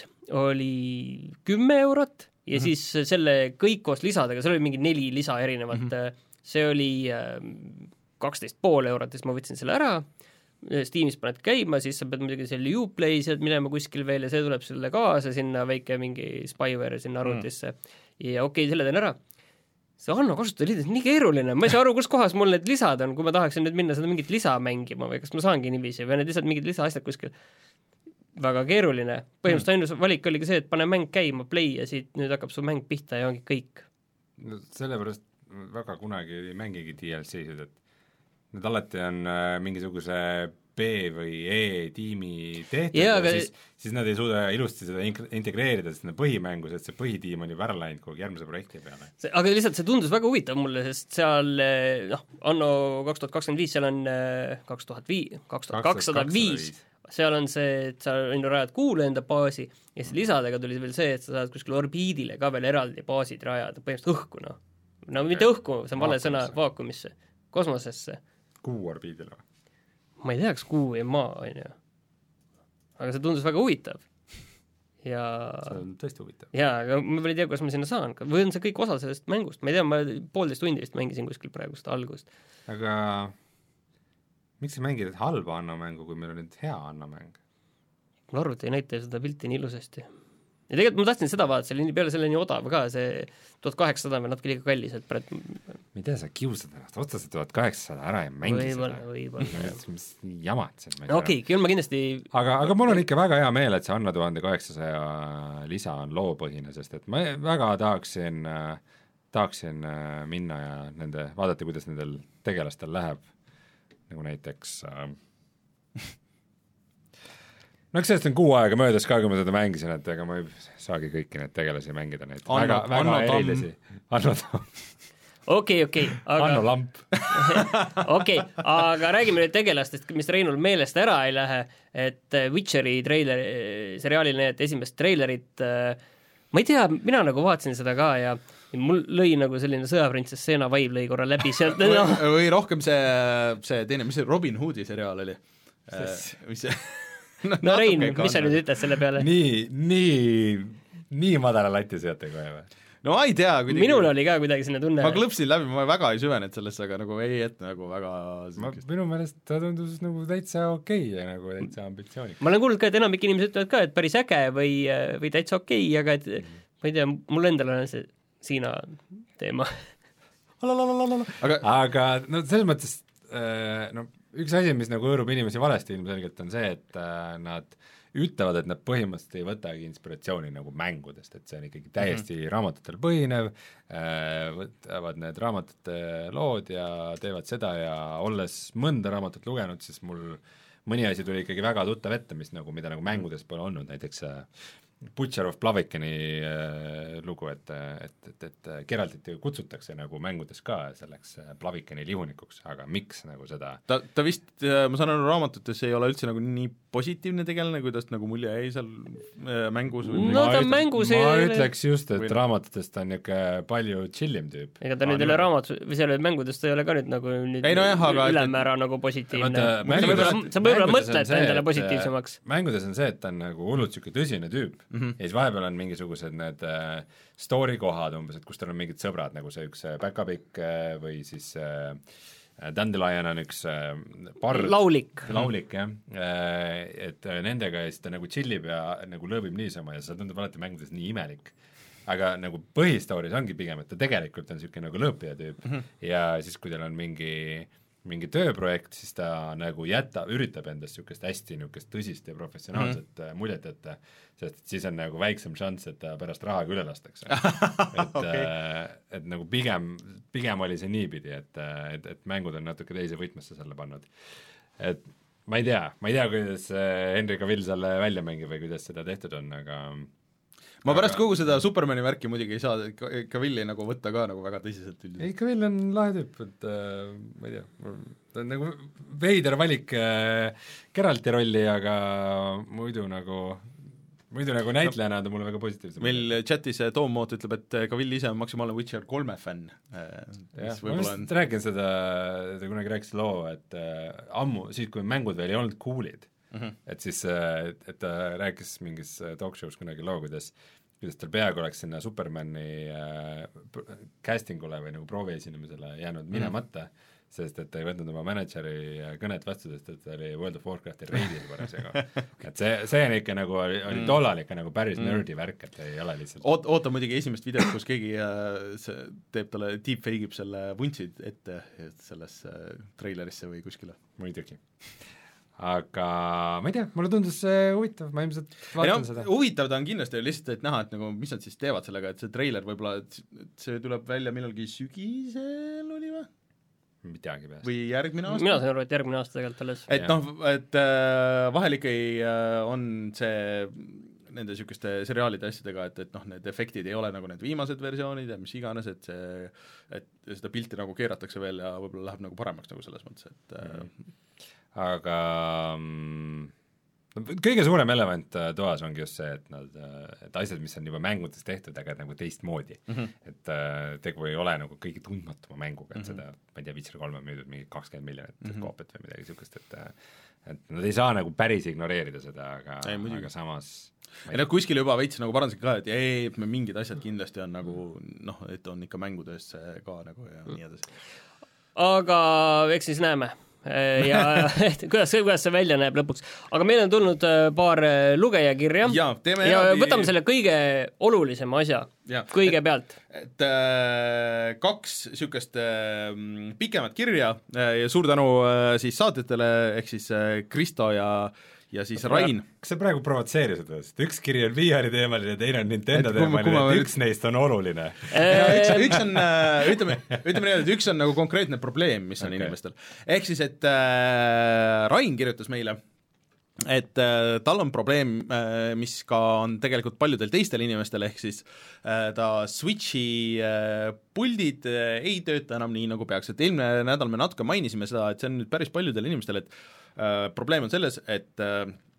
oli kümme eurot ja mm-hmm. siis selle kõik koos lisadega, seal oli mingi neli lisa erinevat mm-hmm. see oli kaksteist pool eurot, siis ma võtsin selle ära, Steamis paned käima, siis sa pead muidugi selle Uplay sealt minema kuskil veel ja see tuleb sulle kaasa sinna väike mingi spyware sinna arvutisse mm. ja okei okay,, selle teen ära. See Anno kasutajaliidus nii keeruline, ma ei saa aru, kus kohas mul need lisad on, kui ma tahaksin nüüd minna seda mingit lisa mängima või kas ma saangi niiviisi või need lihtsalt mingid lisaasjad kuskil. Väga keeruline. Põhimõtteliselt ainus valik oli ka see, et pane mäng käima, play ja siit nüüd hakkab su mäng pihta ja ongi kõik. No sellepärast väga kunagi ei mängigi D L C-sid, et need alati on äh, mingisuguse B või E tiimi tehtud ja, ja aga... siis, siis nad ei suuda ilusti seda integreerida, sest need põhimängus, et see põhitiim on ju ära läinud kogu järgmise projekti peale. See, aga lihtsalt see tundus väga huvitav mulle, sest seal noh, Anno kaks tuhat kakskümmend viis, seal on kaks tuhat viis, kaks tuhat kakssada viis seal on see, et sa on ju rajad kuule enda baasi ja siis lisadega tuli veel see, et sa saad kuskil orbiidile ka veel eraldi baasid rajada, põhimõtteliselt õhku, noh. No mitte õhku, see on vale sõna, vaakumisse, kosmosesse. Kuu orbiidile või? Ma ei tea, kas kuu või maa, on ju. Aga see tundus väga huvitav. Ja... See on tõesti huvitav. Jaa, aga ma veel ei tea, kuidas ma sinna saan. Või on see kõik osa sellest mängust? Ma ei tea, ma poolteist tundi vist mängisin kuskil praegust algust. Aga miks sa mängid halba Anno mängu, kui meil on nüüd hea Anno mäng? Ma arvuti ei näita seda pilti nii ilusasti. Ja tegelikult ma tahtsin seda vaadata, see oli peale selle nii odav ka, see tuhat kaheksasada on natuke liiga kallis, et praed... Ma ei tea, sa kiusad ennast, otsa see tuhat kaheksasada ära ja mängi võibolla, seda. Võibolla, mis jamad see. No okei, küll ma kindlasti... Aga, aga mul on ikka väga hea meel, et see Anno tuhat kaheksasada lisa on loopõhine, sest et ma väga tahaksin, tahaksin minna ja nende, vaadata, kuidas nendel tegelastel läheb, nagu näiteks... No eks sellest on kuu aega möödas ka, kui ma seda mängisin, et ega ma ei saagi kõiki neid tegelasi mängida, neid Anno, väga, väga erilisi. Anno Tamm. Okei, okei. Anno Lamp. Okei, aga räägime nüüd tegelastest, mis Reinul meelest ära ei lähe, et Witcheri treiler, seriaalil need esimest treilerit ma ei tea, mina nagu vaatasin seda ka ja ja mul lõi nagu selline sõjaprintsess Seena vibe lõi korra läbi sealt või, no. või rohkem see, see teine, mis see Robin Hoodi seriaal oli? mis see no, no Rein, mis sa nüüd ütled selle peale? nii, nii, nii madala lati seate kohe või? no ma ei tea kuidagi... minul oli ka kuidagi selline tunne ma klõpsin läbi, ma väga ei süvenud sellesse, aga nagu ei, et nagu väga ma, minu meelest ta tundus nagu täitsa okei okay ja nagu täitsa ambitsioonik. ma olen kuulnud ka, et enamik inimesed ütlevad ka, et päris äge või, või täitsa okei okay,, aga et ma ei tea, mul endal on see Siina teema. aga, aga no selles mõttes no üks asi, mis nagu hõõrub inimesi valesti ilmselgelt on see, et nad ütlevad, et nad põhimõtteliselt ei võtagi inspiratsiooni nagu mängudest, et see on ikkagi täiesti mm-hmm. raamatutel põhinev, võtavad need raamatute lood ja teevad seda ja olles mõnda raamatut lugenud, siis mul mõni asi tuli ikkagi väga tuttav ette, mis nagu, mida nagu mängudes pole olnud, näiteks Butcher of Blavikeni äh, lugu, et, et, et, et Geraltit kutsutakse nagu mängudes ka selleks Blavikeni lihunikuks, aga miks nagu seda ta, ta vist, ma saan aru, raamatutes ei ole üldse nagu nii positiivne tegelane, kuidas nagu mulje jäi seal äh, mängus või no ta ütleks, mängus ma ei ütleks just, et või... raamatutest on niisugune palju chillim tüüp. ega ta nüüd ei ole raamatus, või seal mängudes ta ei ole ka nüüd nagu nüüd ei, no jah, aga ülemäära et... nagu positiivne. Vaata, mängudes, sa võib-olla mõtled endale positiivsemaks. Mängudes on see, et ta on nagu hullult niisugune tõsine tüüp mm-hmm. ja siis vahepeal on mingisugused need äh, story kohad umbes, et kus tal on mingid sõbrad, nagu see üks Päkapikk äh, või siis äh, Dandelion on üks äh, par... laulik. laulik, jah. Et nendega ja siis ta nagu chillib ja nagu lõõbib niisama ja see tundub alati mängudes nii imelik. Aga nagu põhistooris ongi pigem, et ta tegelikult on niisugune nagu lõõpija tüüp mm -hmm. ja siis, kui tal on mingi mingi tööprojekt, siis ta nagu jätab, üritab endast niisugust hästi niisugust tõsist ja professionaalset mm -hmm. muljet, et sest et siis on nagu väiksem šanss, et ta pärast rahaga üle lastakse. et okay. et nagu pigem, pigem oli see niipidi, et, et, et mängud on natuke teise võtmesse selle pannud. Et ma ei tea, ma ei tea, kuidas Henry Cavill selle välja mängib või kuidas seda tehtud on, aga ma pärast aga... kogu seda Supermani värki muidugi ei saa Cavilli nagu võtta ka nagu väga tõsiselt üldiselt. ei, Cavill on lahe tüüp, et äh, ma ei tea, ta on nagu veider valik äh, Geralti rolli, aga muidu nagu muidu nagu näitlejana ta mulle väga positiivselt. meil chatis Tom Moot ütleb, et Cavill ise on maksimaalne Witcher kolme fänn. jah, ma vist on... räägin seda, ta kunagi rääkis loo, et äh, ammu, siis kui mängud veel ei olnud cool'id, mm-hmm. et siis, et, et ta rääkis mingis talk show's kunagi loo, kuidas kuidas tal peaaegu oleks sinna Supermani äh, castingule või nagu proovi esinemisele jäänud minemata mm., sest et ta ei võtnud oma mänedžeri kõnet vastu, sest et ta oli World of Warcrafti reidil parasjagu. et see, see on ikka nagu, oli, oli mm. tollal ikka nagu päris mm. nerdi värk, et ei ole lihtsalt Oot, oota muidugi esimest videot, kus keegi äh, see, teeb talle, deepfake ib selle vuntsid ette sellesse äh, treilerisse või kuskile. muidugi. Aga ma ei tea, mulle tundus see huvitav, ma ilmselt vaatan no, seda. Huvitav ta on kindlasti, lihtsalt et näha, et nagu mis nad siis teevad sellega, et see treiler võib-olla, et see tuleb välja millalgi sügisel oli või? Ei teagi peast. Või järgmine aasta? mina saan aru, et järgmine aasta tegelikult alles. et ja. noh, et äh, vahel ikkagi äh, on see nende niisuguste seriaalide asjadega, et, et noh, need efektid ei ole nagu need viimased versioonid ja mis iganes, et see, et seda pilti nagu keeratakse veel ja võib-olla läheb nagu paremaks nagu selles mõttes, et mm. aga mm, kõige suurem elevant toas ongi just see, et nad, et asjad, mis on juba mängudes tehtud, aga nagu teistmoodi mm. -hmm. et äh, tegu ei ole nagu kõige tundmatuma mänguga, et mm -hmm. seda, ma ei tea, Witcher kolm on müüdud mingi kakskümmend miljonit mm -hmm. koopiat või midagi niisugust, et et nad ei saa nagu päris ignoreerida seda, aga, aga samas ei noh, kuskil juba veits nagu parandasid ka, et ei, et me mingid asjad kindlasti on nagu noh, et on ikka mängudes ka nagu ja nii edasi. Aga eks siis näeme ja et kuidas, kuidas see välja näeb lõpuks. Aga meil on tulnud paar lugejakirja ja, ja jaadi... võtame selle kõige olulisema asja ja, kõigepealt. Et, et äh, kaks niisugust äh, pikemat kirja äh, ja suur tänu äh, siis saatjatele, ehk siis äh, Kristo ja ja siis kas Rain. Kas sa praegu provotseerisid või? Üks kiri on V R-i teemaline ja teine on Nintendo teemaline, et üks neist on oluline. üks, üks on, ütleme, ütleme nii, et üks on nagu konkreetne probleem, mis on okay. inimestel. Ehk siis, et äh, Rain kirjutas meile, et äh, tal on probleem, äh, mis ka on tegelikult paljudel teistel inimestel, ehk siis äh, ta Switchi äh, puldid äh, ei tööta enam nii, nagu peaks, et eelmine nädal me natuke mainisime seda, et see on nüüd päris paljudel inimestel, et Uh, probleem on selles, et, uh,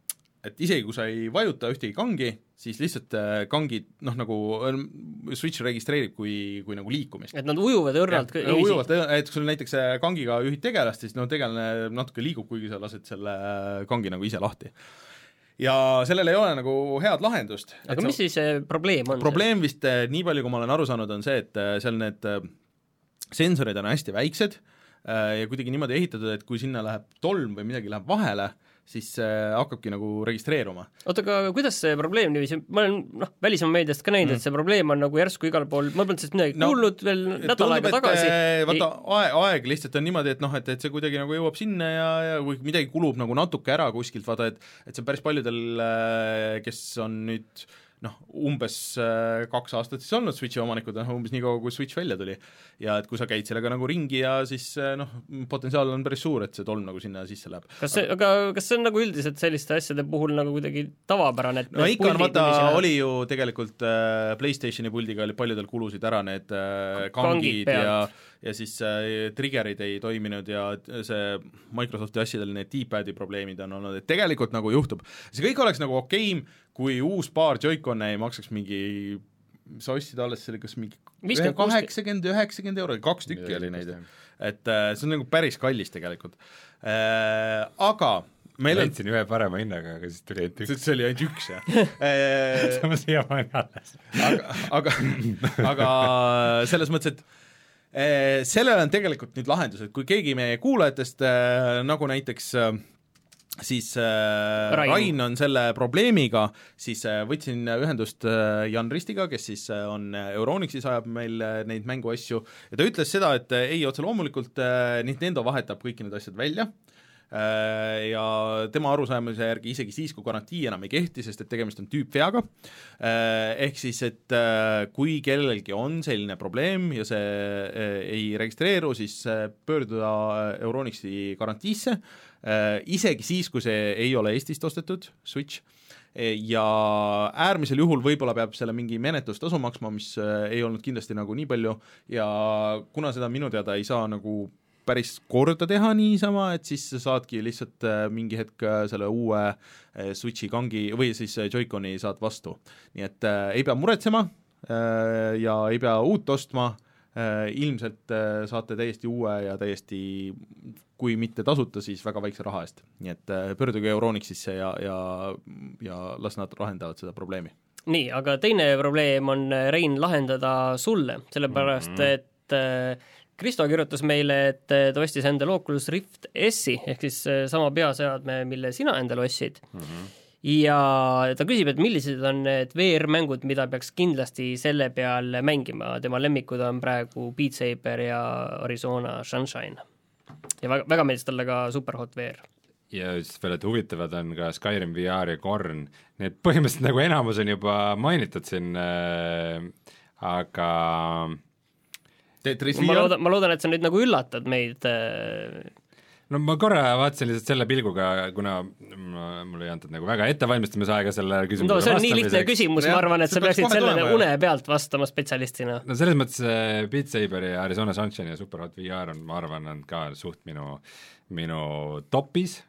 et isegi kui sa ei vajuta ühtegi kangi, siis lihtsalt kangid noh, nagu Switch registreerib kui, kui nagu liikumist. Et nad ujuvad õrnalt ja, ujuvad, et kui sul näiteks kangiga juhid tegelast, siis no tegelane natuke liigub, kuigi sa lased selle kangi nagu ise lahti. Ja sellel ei ole nagu head lahendust. Aga mis sa, siis probleem on? Probleem vist nii palju, kui ma olen aru saanud, on see, et seal need sensorid on hästi väiksed ja kuidagi niimoodi ehitatud, et kui sinna läheb tolm või midagi läheb vahele, siis äh, hakkabki nagu registreeruma. Oota, aga kuidas see probleem niiviisi, ma olen noh, välismaa meediast ka näinud mm., et see probleem on nagu järsku igal pool, ma polnud sellest midagi no, kuulnud veel nädal aega tagasi. Vaata, aeg, aeg lihtsalt on niimoodi, et noh, et, et see kuidagi nagu jõuab sinna ja, ja kui midagi kulub nagu natuke ära kuskilt, vaata, et, et see on päris paljudel, kes on nüüd noh, umbes kaks aastat siis olnud Switchi omanikud, noh, umbes nii kaua, kui Switch välja tuli. Ja et kui sa käid sellega nagu ringi ja siis noh, potentsiaal on päris suur, et see tolm nagu sinna sisse läheb. Kas see, aga kas see on nagu üldiselt selliste asjade puhul nagu kuidagi tavapärane? Et no ikka on, vaata, oli ju tegelikult äh, PlayStationi puldiga oli paljudel kulusid ära need äh, kangid, kangid ja, ja siis äh, triggerid ei toiminud ja see Microsofti asjadel need D-padi probleemid on olnud, et tegelikult nagu juhtub. See kõik oleks nagu okei, kui uus paar Joy-Con'e ei maksaks mingi, sa ostsid alles selle kas mingi kaheksakümmend, üheksakümmend euro, kaks tükki oli neid, et äh, see on nagu päris kallis tegelikult äh,. Aga meil on... Leidsin ühe parema hinnaga, aga siis tuli ainult üks. See oli ainult üks, jah äh, see on siiamaani alles. aga, aga, aga selles mõttes, et äh, sellele on tegelikult nüüd lahendus, et kui keegi meie kuulajatest äh, nagu näiteks äh, siis äh, Rain. Rain on selle probleemiga, siis äh, võtsin ühendust äh, Jan Ristiga, kes siis äh, on Euronixis, ajab meil äh, neid mänguasju ja ta ütles seda, et äh, ei, otse loomulikult äh, Nintendo vahetab kõiki need asjad välja äh, ja tema arusaamise järgi isegi siis, kui garantii enam ei kehti, sest et tegemist on tüüpveaga äh, ehk siis, et äh, kui kellelgi on selline probleem ja see äh, ei registreeru, siis äh, pöörduda Euronixi garantiisse Uh, isegi siis, kui see ei ole Eestist ostetud, Switch, ja äärmisel juhul võib-olla peab selle mingi menetlustasu maksma, mis uh, ei olnud kindlasti nagu nii palju ja kuna seda minu teada ei saa nagu päris korda teha niisama, et siis saadki lihtsalt uh, mingi hetk selle uue uh, Switchi kangi või siis Joy-Coni saad vastu. Nii et uh, ei pea muretsema uh, ja ei pea uut ostma, uh, ilmselt uh, saate täiesti uue ja täiesti kui mitte tasuta, siis väga väikse raha eest. Nii et pöörduge Euronixisse ja, ja, ja las nad lahendavad seda probleemi. Nii, aga teine probleem on, Rein, lahendada sulle, sellepärast mm-hmm. et Kristo kirjutas meile, et ta ostis endale Oculus Rift S-i, ehk siis sama peaseadme, mille sina endale ostsid. Mm-hmm. Ja ta küsib, et millised on need V R-mängud, mida peaks kindlasti selle peal mängima. Tema lemmikud on praegu Beat Saber ja Arizona Sunshine. Ja väga, väga meeldis talle ka Superhot V R. Ja just veel, et huvitavad on ka Skyrim V R ja Korn. Need põhimõtteliselt nagu enamus on juba mainitud siin, äh, aga ma loodan, ma loodan, et sa nüüd nagu üllatad meid äh, no ma korra vaatasin lihtsalt selle pilguga, kuna mul ei antud nagu väga ettevalmistamisaega selle küsimusele no, see on nii lihtne küsimus, ma arvan, et sa peaksid sellele une pealt vastama spetsialistina. No selles mõttes Beat Saber ja Arizona Sunshine ja Superhot V R on, ma arvan, on ka suht minu, minu topis.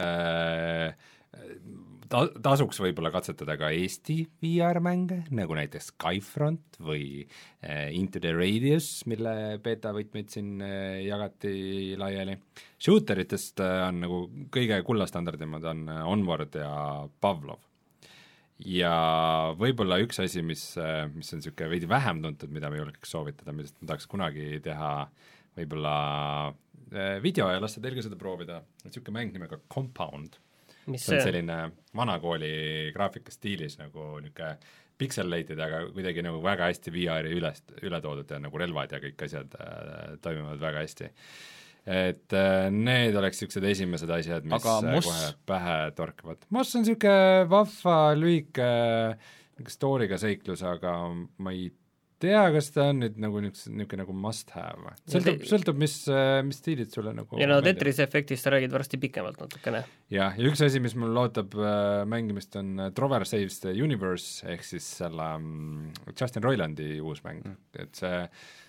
Ta, tasuks võib-olla katsetada ka Eesti V R-mänge, nagu näiteks Skyfront või äh, Into the Radius, mille beta-võtmeid siin äh, jagati laiali. Shooteritest äh, on nagu kõige kullastandardimad on äh, Onward ja Pavlov. Ja võib-olla üks asi, mis, äh, mis on niisugune veidi vähem tuntud, mida me julgeks soovitada, millest ma tahaks kunagi teha võib-olla äh, video ja lasta teil ka seda proovida, on niisugune mäng nimega Compound. Mis see on selline vanakooli graafika stiilis nagu niisugune pixel-lated, aga kuidagi nagu väga hästi V R-i üles, üle toodud ja nagu relvad ja kõik asjad äh, toimivad väga hästi. Et äh, need oleks niisugused esimesed asjad, mis Moss... kohe pähe torkavad. Moss on niisugune vahva lühike äh, story'ga seiklus, aga ma ei tea, kas ta on nüüd nagu niisugune nagu must have. Sõltub, sõltub mis, mis stiilid sulle nagu ja no Tetris efektist sa räägid varsti pikemalt natukene. Ja, ja üks asi, mis mul lootab äh, mängimist on Trover Saves the Universe ehk siis selle um, Justin Roilandi uus mäng, mm. et see,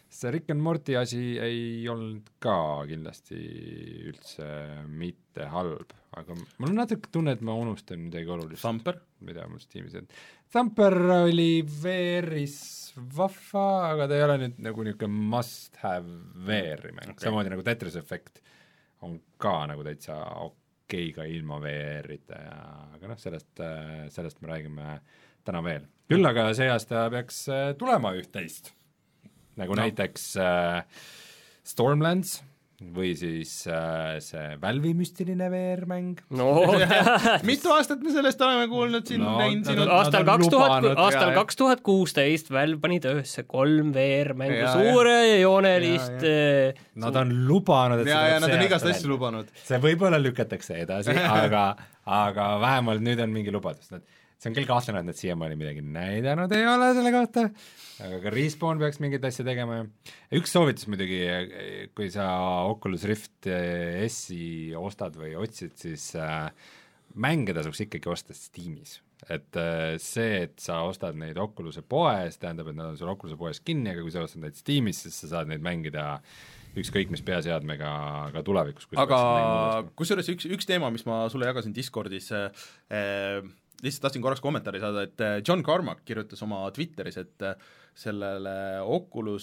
see Rick and Morty asi ei olnud ka kindlasti üldse mitte halb, aga mul on natuke tunne, et ma unustan midagi olulist. Thumper? Mida mul Steamis on. Thumper oli V R-is vahva, aga ta ei ole nüüd nagu niisugune must have V R-i mäng okay., samamoodi nagu Tetris Effect on ka nagu täitsa okei ka ilma V R-ita ja aga noh, sellest, sellest me räägime täna veel. Küll aga see aasta peaks tulema üht-teist. Nagu no. näiteks äh, Stormlands või siis äh, see Valve'i müstiline V R-mäng. No, mitu aastat me sellest oleme kuulnud siin no, näin sinu... Aastal, kaks tuhat, aastal kaks tuhat kuusteist Valve pani töösse kolm V R-mängu, ja, suure ja joonelist. Ja, ja. Nad on lubanud, et ja, ja nad on igast asju lubanud. See võib-olla lükatakse edasi, aga, aga vähemalt nüüd on mingi lubadus. See on küll kahtlane, et nad siiamaani midagi näidanud ei ole selle kohta, aga ka Respawn peaks mingit asja tegema. Üks soovitus muidugi, kui sa Oculus Rift S-i ostad või otsid, siis äh, mänge tasuks ikkagi osta Steamis. Et äh, see, et sa ostad neid Oculus'e poes, tähendab, et nad on sul Oculus'e poes kinni, aga kui sa ostad neid Steamis, siis sa saad neid mängida ükskõik mis peaseadmega ka tulevikus. Aga kusjuures üks, üks teema, mis ma sulle jagasin Discordis, äh, lihtsalt tahtsin korraks kommentaari saada, et John Carmack kirjutas oma Twitteris, et sellele Oculus,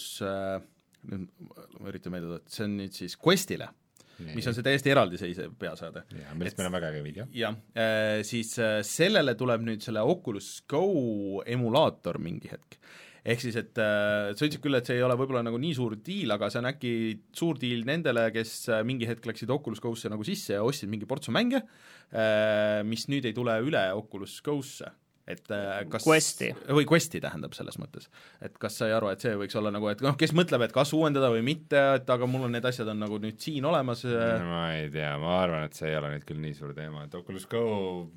ma üritan meelde, et see on nüüd siis Questile, nee. mis on see täiesti eraldiseisev peasaade. Ja, millest meil on väga hea video. Ja, siis sellele tuleb nüüd selle Oculus Go emulaator mingi hetk. Ehk siis, et sa ütlesid küll, et see ei ole võib-olla nagu nii suur diil, aga see on äkki suur diil nendele, kes mingi hetk läksid Oculus Go'sse nagu sisse ja ostsid mingi portsu mänge, mis nüüd ei tule üle Oculus Go'sse. Et kas, Questi. Või Questi tähendab selles mõttes. Et kas sa ei aru, et see võiks olla nagu, et noh, kes mõtleb, et kas uuendada või mitte, et aga mul on need asjad on nagu nüüd siin olemas. Ma ei tea, ma arvan, et see ei ole nüüd küll nii suur teema, et Oculus Go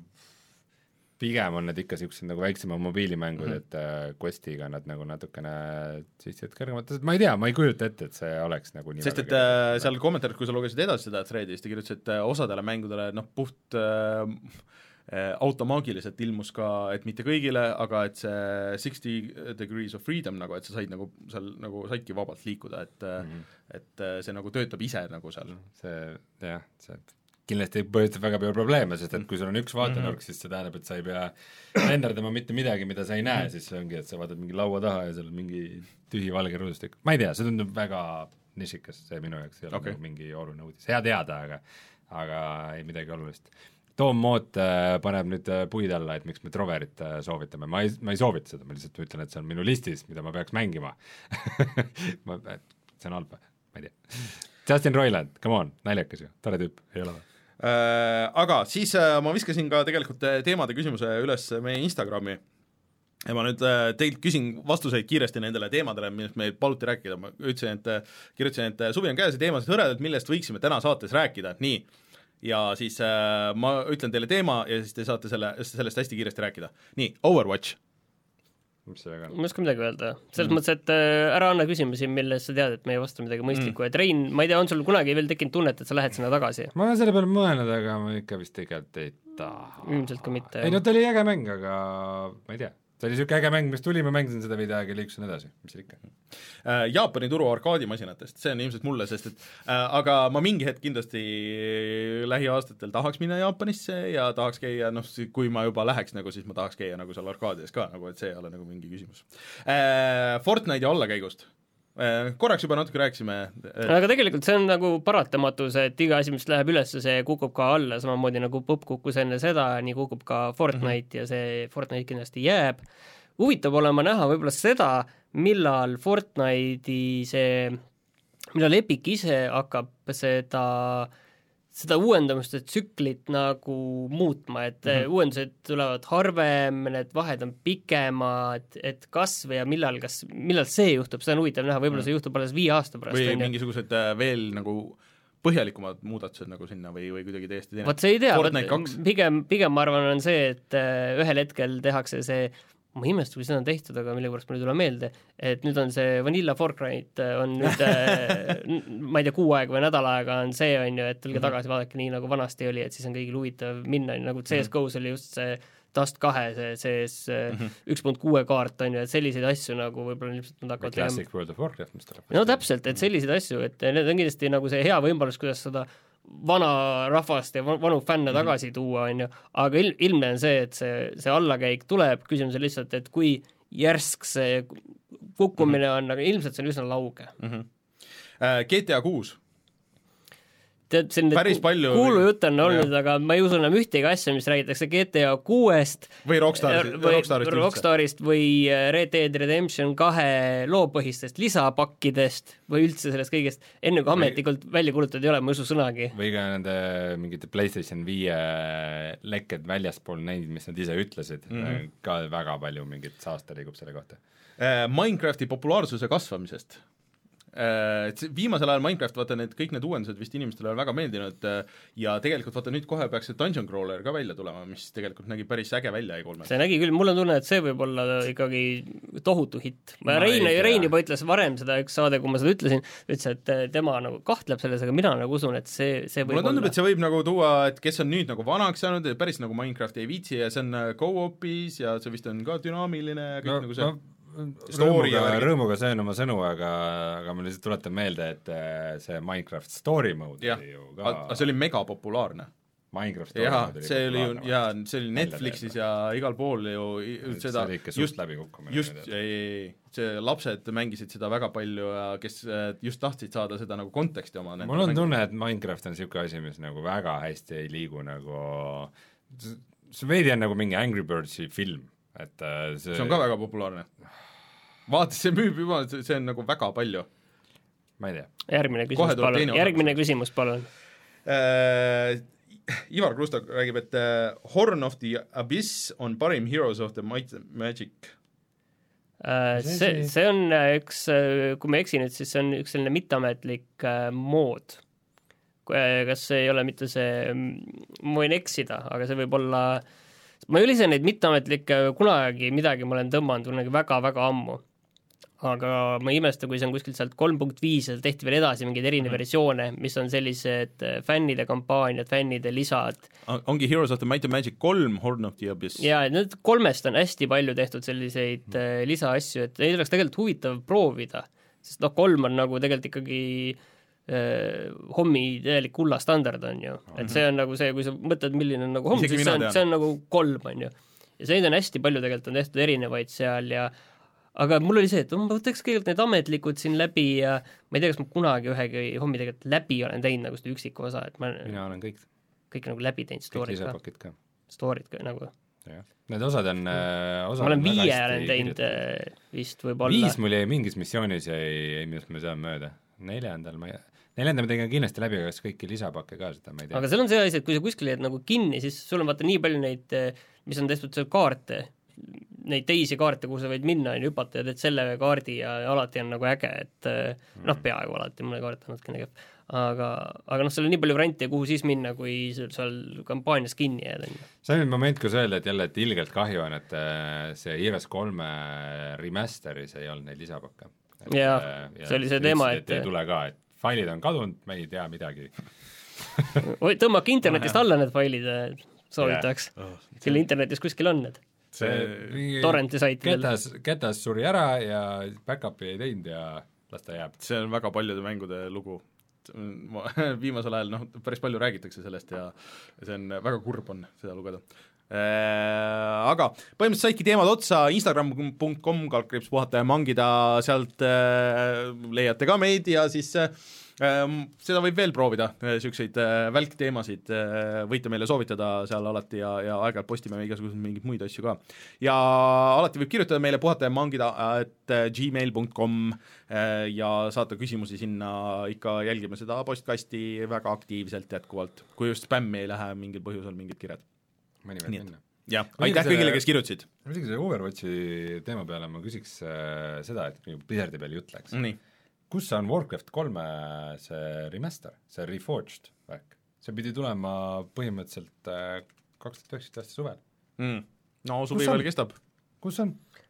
pigem on need ikka niisugused nagu väiksema mobiilimängud, mm-hmm. et äh, Questiga nad nagu natukene sissid kõrgemad, ma ei tea, ma ei kujuta ette, et see oleks nagu nii sest et äh, seal kommentaarid, kui sa lugesid edasi seda threadi, siis ta kirjutas, et äh, osadele mängudele noh, puht äh, äh, automaagiliselt ilmus ka, et mitte kõigile, aga et see sixty degrees of freedom nagu, et sa said nagu seal nagu saidki vabalt liikuda, et mm-hmm. et äh, see nagu töötab ise nagu seal. See, jah, see kindlasti põhjustab väga palju probleeme, sest et kui sul on üks vaatenurk, siis see tähendab, et sa ei pea renderdama mitte midagi, mida sa ei näe, siis see ongi, et sa vaatad mingi laua taha ja seal on mingi tühi valge ruudustik. Ma ei tea, see tundub väga nišikas, see minu jaoks ei ole okay. mingi oluline uudis. Hea teada, aga, aga ei midagi olulist. Tom Moot äh, paneb nüüd äh, puid alla, et miks me Troverit äh, soovitame. Ma ei, ma ei soovita seda, ma lihtsalt ütlen, et see on minu listis, mida ma peaks mängima. ma, see on halb, ma ei tea. Justin Roiland, come on, naljakas ju, tore tüüp, ei ole või? Äh, aga siis äh, ma viskasin ka tegelikult teemade küsimuse üles meie Instagrami ja ma nüüd äh, teilt küsin vastuseid kiiresti nendele teemadele, millest meil paluti rääkida. Ma ütlesin, et kirjutasin, et suvi on käes ja teemasid hõredalt, millest võiksime täna saates rääkida, nii. Ja siis äh, ma ütlen teile teema ja siis te saate selle, sellest hästi kiiresti rääkida. Nii, Overwatch. Mis see ma ei oska midagi öelda. Selles mm. mõttes, et äh, ära anna küsimusi, milles sa tead, et me ei vasta midagi mõistlikku. Mm. Et Rein, ma ei tea, on sul kunagi veel tekkinud tunnet, et sa lähed sinna tagasi? Ma olen selle peale mõelnud, aga ma ikka vist tegelikult ei taha. Ilmselt ka mitte. Ei, no ta oli äge mäng, aga ma ei tea. See oli niisugune äge mäng, mis tuli, ma mängisin seda videoga ja liikusin edasi, mis ikka. Jaapani turu arkaadimasinatest, see on ilmselt mulle, sest et äh, aga ma mingi hetk kindlasti lähiaastatel tahaks minna Jaapanisse ja tahaks käia, noh, kui ma juba läheks nagu, siis ma tahaks käia nagu seal arkaadides ka, nagu et see ei ole nagu mingi küsimus. Äh, Fortnite'i allakäigust. Korraks juba natuke rääkisime. Aga tegelikult see on nagu paratamatus, et iga asi, mis läheb üles, see kukub ka alla, samamoodi nagu Pop kukkus enne seda, nii kukub ka Fortnite mm-hmm. ja see Fortnite kindlasti jääb. Huvitav olema näha võib-olla seda, millal Fortnite'i see, millal Epic ise hakkab seda seda uuendamiste tsüklit nagu muutma, et mm-hmm. uuendused tulevad harvem, need vahed on pikemad, et kas või ja millal, kas, millal see juhtub, seda on huvitav näha, võib-olla see juhtub alles viie aasta pärast. Või mingisugused veel nagu põhjalikumad muudatused nagu sinna või, või kuidagi täiesti teine. Vaat see ei tea, pigem, pigem ma arvan on see, et ühel hetkel tehakse see ma imestan, kui seda on tehtud, aga mille pärast mulle tule meelde, et nüüd on see Vanilla Fortnite on nüüd ma ei tea, kuu aega või nädal aega on see, on ju, et tulge tagasi, vaadake nii, nagu vanasti oli, et siis on kõigil huvitav minna, nagu C S G-s oli just see Dust kahe see sees mm-hmm. üks punkt kuue kaart on ju, et selliseid asju nagu võib-olla ilmselt nad hakkavad Classic World of Warcraft, mis tuleb. No täpselt, et selliseid asju, et need on kindlasti nagu see hea võimalus, kuidas seda vana rahvast ja vanu fänne tagasi tuua, on ju, aga il- ilmne on see, et see, see allakäik tuleb, küsimus on lihtsalt, et kui järsk see kukkumine on, aga ilmselt see on üsna lauge. Mm-hmm. G T A kuus tead, siin kuulujutt on olnud, aga ma ei usu enam ühtegi asja, mis räägitakse G T A kuuest või Rockstarist, või Rockstarist, Rockstarist või Red Dead Redemption kahe loopõhistest lisapakkidest või üldse sellest kõigest, enne kui ametlikult või, välja kuulutatud ei ole, ma ei usu sõnagi. Või ka nende mingite PlayStation viie lekked väljaspool neid, mis nad ise ütlesid, mm-hmm. ka väga palju mingit saasta liigub selle kohta. Minecrafti populaarsuse kasvamisest. Viimasel ajal Minecraft, vaata need, kõik need uuendused vist inimestele on väga meeldinud ja tegelikult vaata nüüd kohe peaks see Dungeon Crawler ka välja tulema, mis tegelikult nägi päris äge välja E kolme. See nägi küll, mul on tunne, et see võib olla ikkagi tohutu hitt. Rein, Rein juba ütles varem seda üks saade, kui ma seda ütlesin, ütles, et tema nagu kahtleb selles, aga mina nagu usun, et see, see võib mulle tundub, olla. et see võib nagu tuua, et kes on nüüd nagu vanaks saanud, päris nagu Minecrafti ei viitsi ja see on go-opis ja see vist on ka dünaamiline ja kõik no, nagu see no. Rõõmuga, rõõmuga söön oma sõnu, aga, aga ma lihtsalt tuletan meelde, et see Minecraft story mode ja, oli ju ka aga see oli mega populaarne. Minecraft story ja, mode oli see oli ju, ja see oli Netflixis ja igal pool ju see seda oli ikka suht läbi kukkumine. Just, ei, ei, see lapsed mängisid seda väga palju ja kes just tahtsid saada seda nagu konteksti oma mul on tunne, et Minecraft on niisugune asi, mis nagu väga hästi ei liigu nagu see veidi on nagu mingi Angry Birdsi film. Et see... see on ka väga populaarne. Vaata, see müüb juba, see on nagu väga palju. Ma ei tea. Järgmine küsimus, palun. Järgmine küsimus, palun. Äh, Ivar Krusta räägib, et uh, Horn of the Abyss on parim Heroes of the Might Magic. Äh, see, see on üks, kui ma eksin, siis see on üks selline mitteametlik äh, mood. Kas see ei ole mitte see, ma võin eksida, aga see võib olla... Ma ei ole ise neid mitteametlikke kunagi midagi ma olen tõmmanud kunagi väga-väga ammu. Aga ma ei imesta, kui see on kuskilt sealt kolm punkt viis ja tehti veel edasi mingeid erinevaid mm. versioone, mis on sellised fännide kampaaniad, fännide lisad. Ongi Heroes of the Might and Magic kolm, Horn of the Abyss. Ja need kolmest on hästi palju tehtud selliseid mm. lisaasju, et neid oleks tegelikult huvitav proovida, sest noh, kolm on nagu tegelikult ikkagi hommi täielik kulla standard on ju, et see on nagu see, kui sa mõtled, milline on nagu homm, siis see on, see on nagu kolm on ju. Ja see on hästi palju tegelikult on tehtud erinevaid seal ja aga mul oli see, et ma võtaks kõigepealt need ametlikud siin läbi ja ma ei tea, kas ma kunagi ühegi hommi tegelikult läbi olen teinud nagu seda üksiku osa, et ma mina olen kõik kõik nagu läbi teinud storid ka. ka. Storid ka nagu. Ja. Need osad on osad ma olen viie olen teinud vist võib-olla. Viis mul jäi mingis missioonis jäi, millest ma saan mööda. Neljandal ma ei Neljanda me tegime kindlasti läbi, aga kas kõiki lisapakke ka seda ma ei tea. Aga seal on see asi, et kui sa kuskil jääd nagu kinni, siis sul on vaata nii palju neid, mis on tehtud seal kaarte, neid teisi kaarte, kuhu sa võid minna ja hüpata ja teed selle kaardi ja alati on nagu äge, et mm. noh, peaaegu alati mõne kaart on natuke nägeb. Aga, aga noh, seal on nii palju variante, kuhu siis minna, kui seal kampaanias kinni jääd. See on moment, kus öelda, et jälle, et ilgelt kahju on, et see Heroes kolme remasteris ei olnud neid lisapakke. Ja, ja see oli see teema, et ei tule ka, et failid on kadunud, me ei tea midagi. Tõmmake internetist alla need failid soovitaks. Yeah. Oh, selle internetis kuskil on need. See torrenti saitidel. Ketas, ketas suri ära ja backupi ei teinud ja las ta jääb. See on väga paljude mängude lugu. Viimasel ajal noh, päris palju räägitakse sellest ja see on väga kurb on seda lugeda. Äh, aga põhimõtteliselt saidki teemad otsa, instagram punkt com kalkriips puhata ja mangida, sealt äh, leiate ka meid ja siis äh, seda võib veel proovida, niisuguseid äh, välkteemasid äh, võite meile soovitada seal alati ja, ja aeg-ajalt postime igasuguseid mingeid muid asju ka. Ja alati võib kirjutada meile puhata ja mangida et gmail punkt com äh, ja saata küsimusi sinna, ikka jälgime seda postkasti väga aktiivselt jätkuvalt, kui just spämmi ei lähe mingil põhjusel mingid kirjad. Mõni võid minna. jah, aitäh kõigile, kes kirjutasid. Muidugi see Overwatchi teema peale ma küsiks äh, seda, et Blizzardi peal jutt läks. Nii. Kus on Warcraft kolme see remaster, see Reforged värk? See pidi tulema põhimõtteliselt äh, kaks tuhat üheksateist aasta suvel. Mm. No suvi veel kestab. Kus on?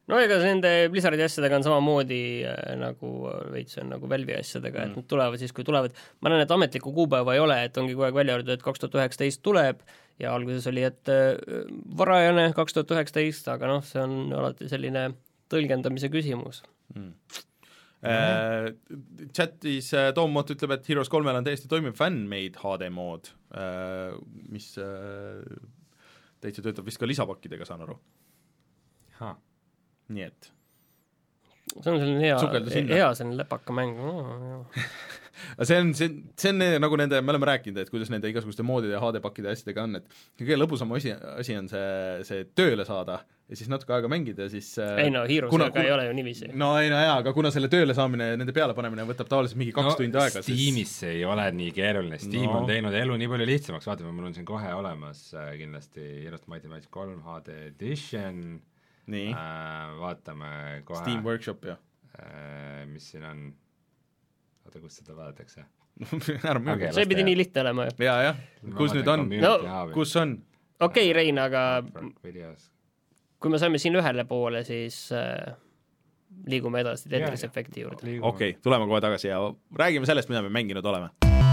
no ega nende Blizzardi asjadega on samamoodi äh, nagu veits on nagu Valve'i asjadega mm., et nad tulevad siis, kui tulevad. Ma näen, et ametlikku kuupäeva ei ole, et ongi kogu aeg välja öeldud, et kaks tuhat üheksateist tuleb ja alguses oli, et äh, varajane kaks tuhat üheksateist, aga noh, see on alati selline tõlgendamise küsimus mm.. Äh, chatis äh, Tom Mott ütleb, et Heroes kolmel on täiesti toimiv fan-made H D mood, äh, mis äh, täitsa töötab vist ka lisapakkidega, saan aru. Ha. Nii et see on selline hea, hea selline lepaka mäng no, see on, see, see on nagu nende, me oleme rääkinud, et kuidas nende igasuguste moodide ja H D-pakkide asjadega on, et kõige lõbusam asi, asi on see, see tööle saada ja siis natuke aega mängida ja siis ei no, Heroesega kuna... ei ole ju niiviisi. No ei no jaa, aga kuna selle tööle saamine ja nende peale panemine võtab tavaliselt mingi kaks no, tundi aega Steamis siis... ei ole nii keeruline, Steam no. on teinud elu nii palju lihtsamaks, vaatame, mul on siin kohe olemas äh, kindlasti Heroes Mighty Mighty kolm H D Edition nii äh, vaatame kohe Steam Workshop ja äh, mis siin on oota, kus seda vaadatakse okay, see pidi nii lihtne olema ju. jaa, jah, kus nüüd on? No, kus on? Okei okay,, Rein, aga kui me saime siin ühele poole, siis äh, liigume edasi Tetris efekti juurde. Okei, okay, tuleme kohe tagasi ja räägime sellest, mida me mänginud oleme.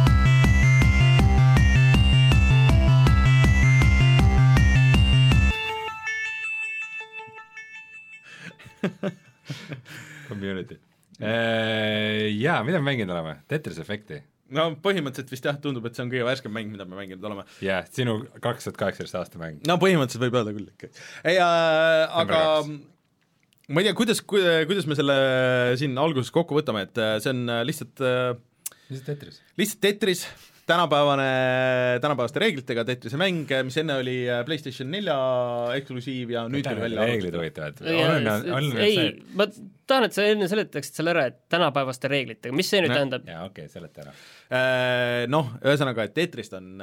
Community. Jaa, mida me mänginud oleme? Tetris efekti? No põhimõtteliselt vist jah, tundub, et see on kõige värskem mäng, mida me mänginud oleme. Jah, yeah, sinu kaks tuhat kaheksateist aasta mäng. No põhimõtteliselt võib öelda küll ikka. Ei, äh, aga ma ei tea, kuidas, kuidas me selle siin alguses kokku võtame, et see on lihtsalt lihtsalt Tetris. Lihtsalt Tetris, tänapäevane, tänapäevaste reeglitega Tetrise mäng, mis enne oli PlayStation nelja eksklusiiv ja nüüd tuli välja reeglid huvitavad. Ei, ma tahan, et sa enne seletaksid selle ära, et tänapäevaste reeglitega, mis see nüüd no, tähendab? Jaa, okei, okay, seleta ära. Noh, ühesõnaga, et Tetrist on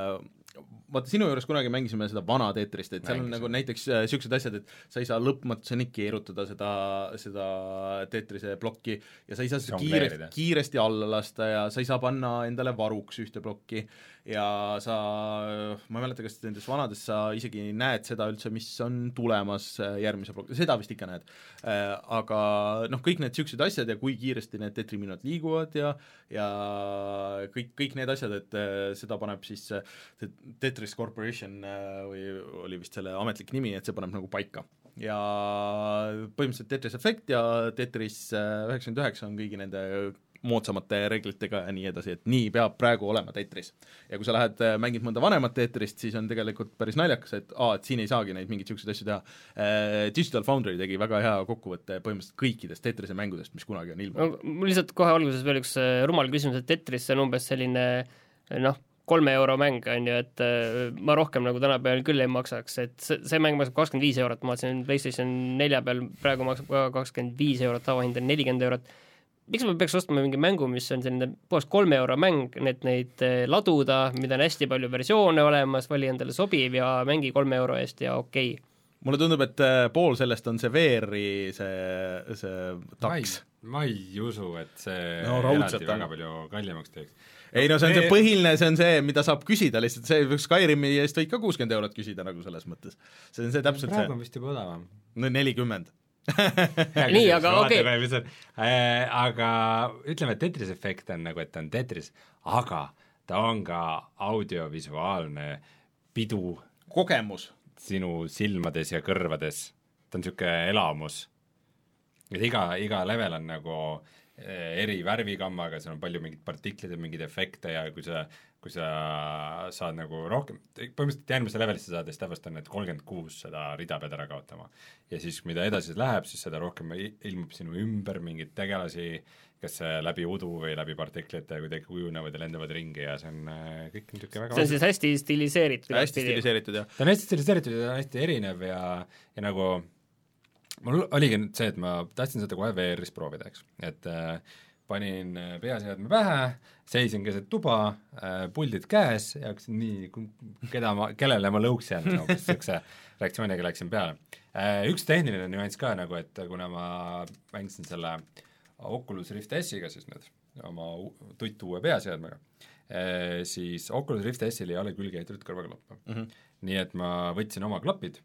vaata, sinu juures kunagi mängisime seda vana Tetrist, et seal on nagu näiteks niisugused asjad, et sa ei saa lõpmatuseni keerutada seda, seda Tetrise plokki ja sa ei saa seda kiiresti, kiiresti alla lasta ja sa ei saa panna endale varuks ühte plokki ja sa, ma ei mäleta, kas nendes vanades sa isegi näed seda üldse, mis on tulemas järgmise plokki, seda vist ikka näed. Aga noh, kõik need niisugused asjad ja kui kiiresti need Tetriminad liiguvad ja, ja kõik, kõik need asjad, et seda paneb siis Tetris Corporation või oli vist selle ametlik nimi, et see paneb nagu paika. Ja põhimõtteliselt Tetris Effect ja Tetris üheksakümmend üheksa on kõigi nende moodsamate reeglitega ja nii edasi, et nii peab praegu olema Tetris. Ja kui sa lähed mängid mõnda vanemat Tetrist, siis on tegelikult päris naljakas, et, aa, et siin ei saagi neid mingeid niisuguseid asju teha. Digital Foundry tegi väga hea kokkuvõtte põhimõtteliselt kõikidest Tetrise mängudest, mis kunagi on ilmunud. No, mul lihtsalt kohe alguses veel üks rumal küsimus, et Tetris on umbes selline noh, kolme euro mäng on ju, et ma rohkem nagu tänapäeval küll ei maksaks, et see, see mäng maksab kakskümmend viis eurot, ma vaatasin PlayStation nelja peal praegu maksab ka kakskümmend viis eurot, tavahind on nelikümmend eurot. Miks ma peaks ostma mingi mängu, mis on selline puhast kolme euro mäng, need neid laduda, mida on hästi palju versioone olemas, vali endale sobiv ja mängi kolme euro eest ja okei. Okay. Mulle tundub, et pool sellest on see V R-i see, see taks. Ma ei usu, et see no, eraldi väga palju kallimaks teeks. Ei no see on see põhiline, see on see, mida saab küsida lihtsalt, see Skyrimi eest võid ka kuuskümmend eurot küsida nagu selles mõttes. See on see täpselt praegu see. on vist juba odavam. No nelikümmend. nii, aga okei okay. äh, aga ütleme, et Tetris efekt on nagu, et ta on Tetris, aga ta on ka audiovisuaalne pidu kogemus sinu silmades ja kõrvades, ta on niisugune elamus, et iga, iga level on nagu eri värvikammaga, seal on palju mingid partiklid ja mingid efekte ja kui sa, kui sa saad nagu rohkem, põhimõtteliselt järgmisse levelisse saades täpselt et kolmkümmend kuus seda rida pead ära kaotama. Ja siis mida edasi läheb, siis seda rohkem ilmub sinu ümber mingid tegelasi, kas läbi udu või läbi partiklite kuidagi kujunevad ja lendavad ringi ja see on kõik niisugune väga see on siis hästi stiliseeritud. Hästi stiliseeritud, jah. Ta on hästi stiliseeritud ja hästi erinev ja, ja nagu mul oligi nüüd see, et ma tahtsin seda kohe V R-is proovida, eks, et äh, panin peaseadme pähe, seisin keset tuba, äh, puldid käes ja hakkasin nii, keda ma, kellele ma lõuks jään, no, niisuguse reaktsiooniga läksin peale. Äh, üks tehniline nüanss ka nagu, et kuna ma mängisin selle Oculus Rift S-iga siis nüüd, oma tuttu uue peaseadmega, äh, siis Oculus Rift S-il ei ole külge ehitatud kõrvaklappe. Mm-hmm. Nii et ma võtsin oma klapid,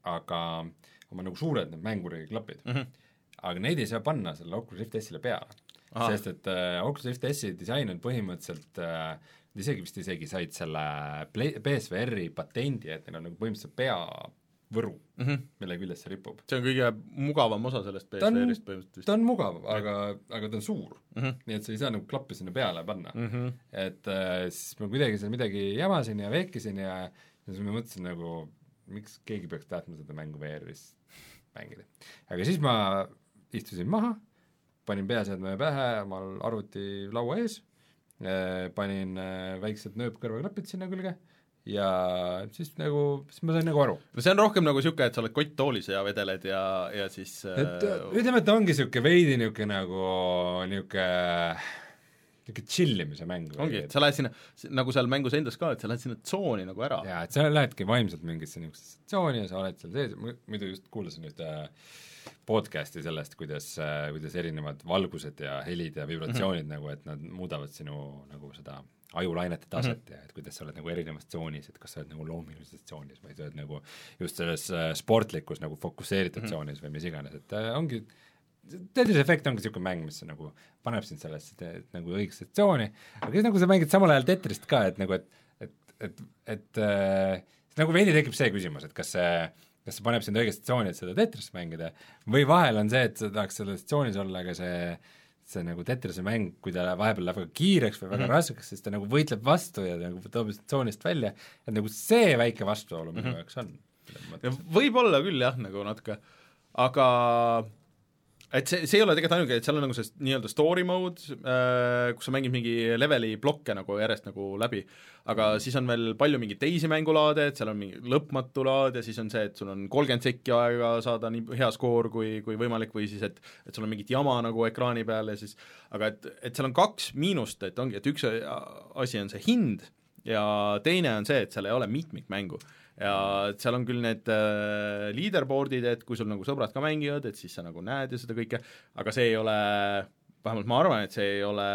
aga oma nagu suured need mänguri klapid mm. -hmm. aga neid ei saa panna selle Oculus Rift S-ile peale. Aha. Sest et äh, Oculus Rift S-i disain on põhimõtteliselt äh, isegi vist isegi said selle P S V R-i patendi, et neil on nagu põhimõtteliselt peavõru mm, -hmm. mille küljes see ripub. See on kõige mugavam osa sellest P S V R-ist põhimõtteliselt. Ta on mugav, aga, aga ta on suur mm. -hmm. nii et sa ei saa nagu klappi sinna peale panna mm. -hmm. et äh, siis ma kuidagi seal midagi jamasin ja veekisin ja, ja siis ma mõtlesin nagu, miks keegi peaks tahtma seda mängu V R-is mängida. aga siis ma istusin maha, panin peaseadme pähe omal arvuti laua ees, panin väiksed nööpkõrvaklapid sinna külge ja siis nagu, siis ma sain nagu aru. no see on rohkem nagu niisugune, et sa oled kotttoolis ja vedeled ja, ja siis et ütleme, et ta ongi niisugune veidi niisugune nagu niisugune niisugune chillimise mäng. ongi, et sa lähed sinna, nagu seal mängus endas ka, et sa lähed sinna tsooni nagu ära. jaa, et sa lähedki vaimselt mingisse niisugusesse tsooni ja sa oled seal sees, muidu just kuulasin nüüd podcasti sellest, kuidas, kuidas erinevad valgused ja helid ja vibratsioonid mm -hmm. nagu, et nad muudavad sinu nagu seda ajulainete taset mm -hmm. ja et kuidas sa oled nagu erinevas tsoonis, et kas sa oled nagu loomingulises tsoonis või sa oled nagu just selles sportlikus nagu fokusseeritud mm -hmm. tsoonis või mis iganes, et äh, ongi Tetris Effect ongi niisugune mäng, mis nagu paneb sind sellesse te, nagu õigesse tsooni, aga siis nagu sa mängid samal ajal Tetrist ka, et nagu, et et, et, et äh, nagu veidi tekib see küsimus, et kas see kas see paneb sind õigesse tsooni, et seda Tetrist mängida, või vahel on see, et sa tahaks selles tsoonis olla, aga see see nagu Tetrise mäng, kui ta vahepeal läheb väga kiireks või väga mm -hmm. raskeks, siis ta nagu võitleb vastu ja nagu toob tsoonist välja, et nagu see väike vastuolu minu mm -hmm. jaoks on. Võib-olla küll jah, nagu natuke, aga et see, see ei ole tegelikult ainuke, et seal on nagu see nii-öelda story mode, kus sa mängid mingi leveli blokke nagu järjest nagu läbi, aga mm. siis on veel palju mingeid teisi mängulaade, et seal on mingi lõpmatu laad ja siis on see, et sul on kolmkümmend sekki aega saada nii hea skoor kui, kui võimalik või siis, et et sul on mingit jama nagu ekraani peal ja siis, aga et, et seal on kaks miinust, et ongi, et üks asi on see hind ja teine on see, et seal ei ole mitmikmängu. Ja seal on küll need äh, leaderboardid, et kui sul nagu sõbrad ka mängivad, et siis sa nagu näed ja seda kõike, aga see ei ole, vähemalt ma arvan, et see ei ole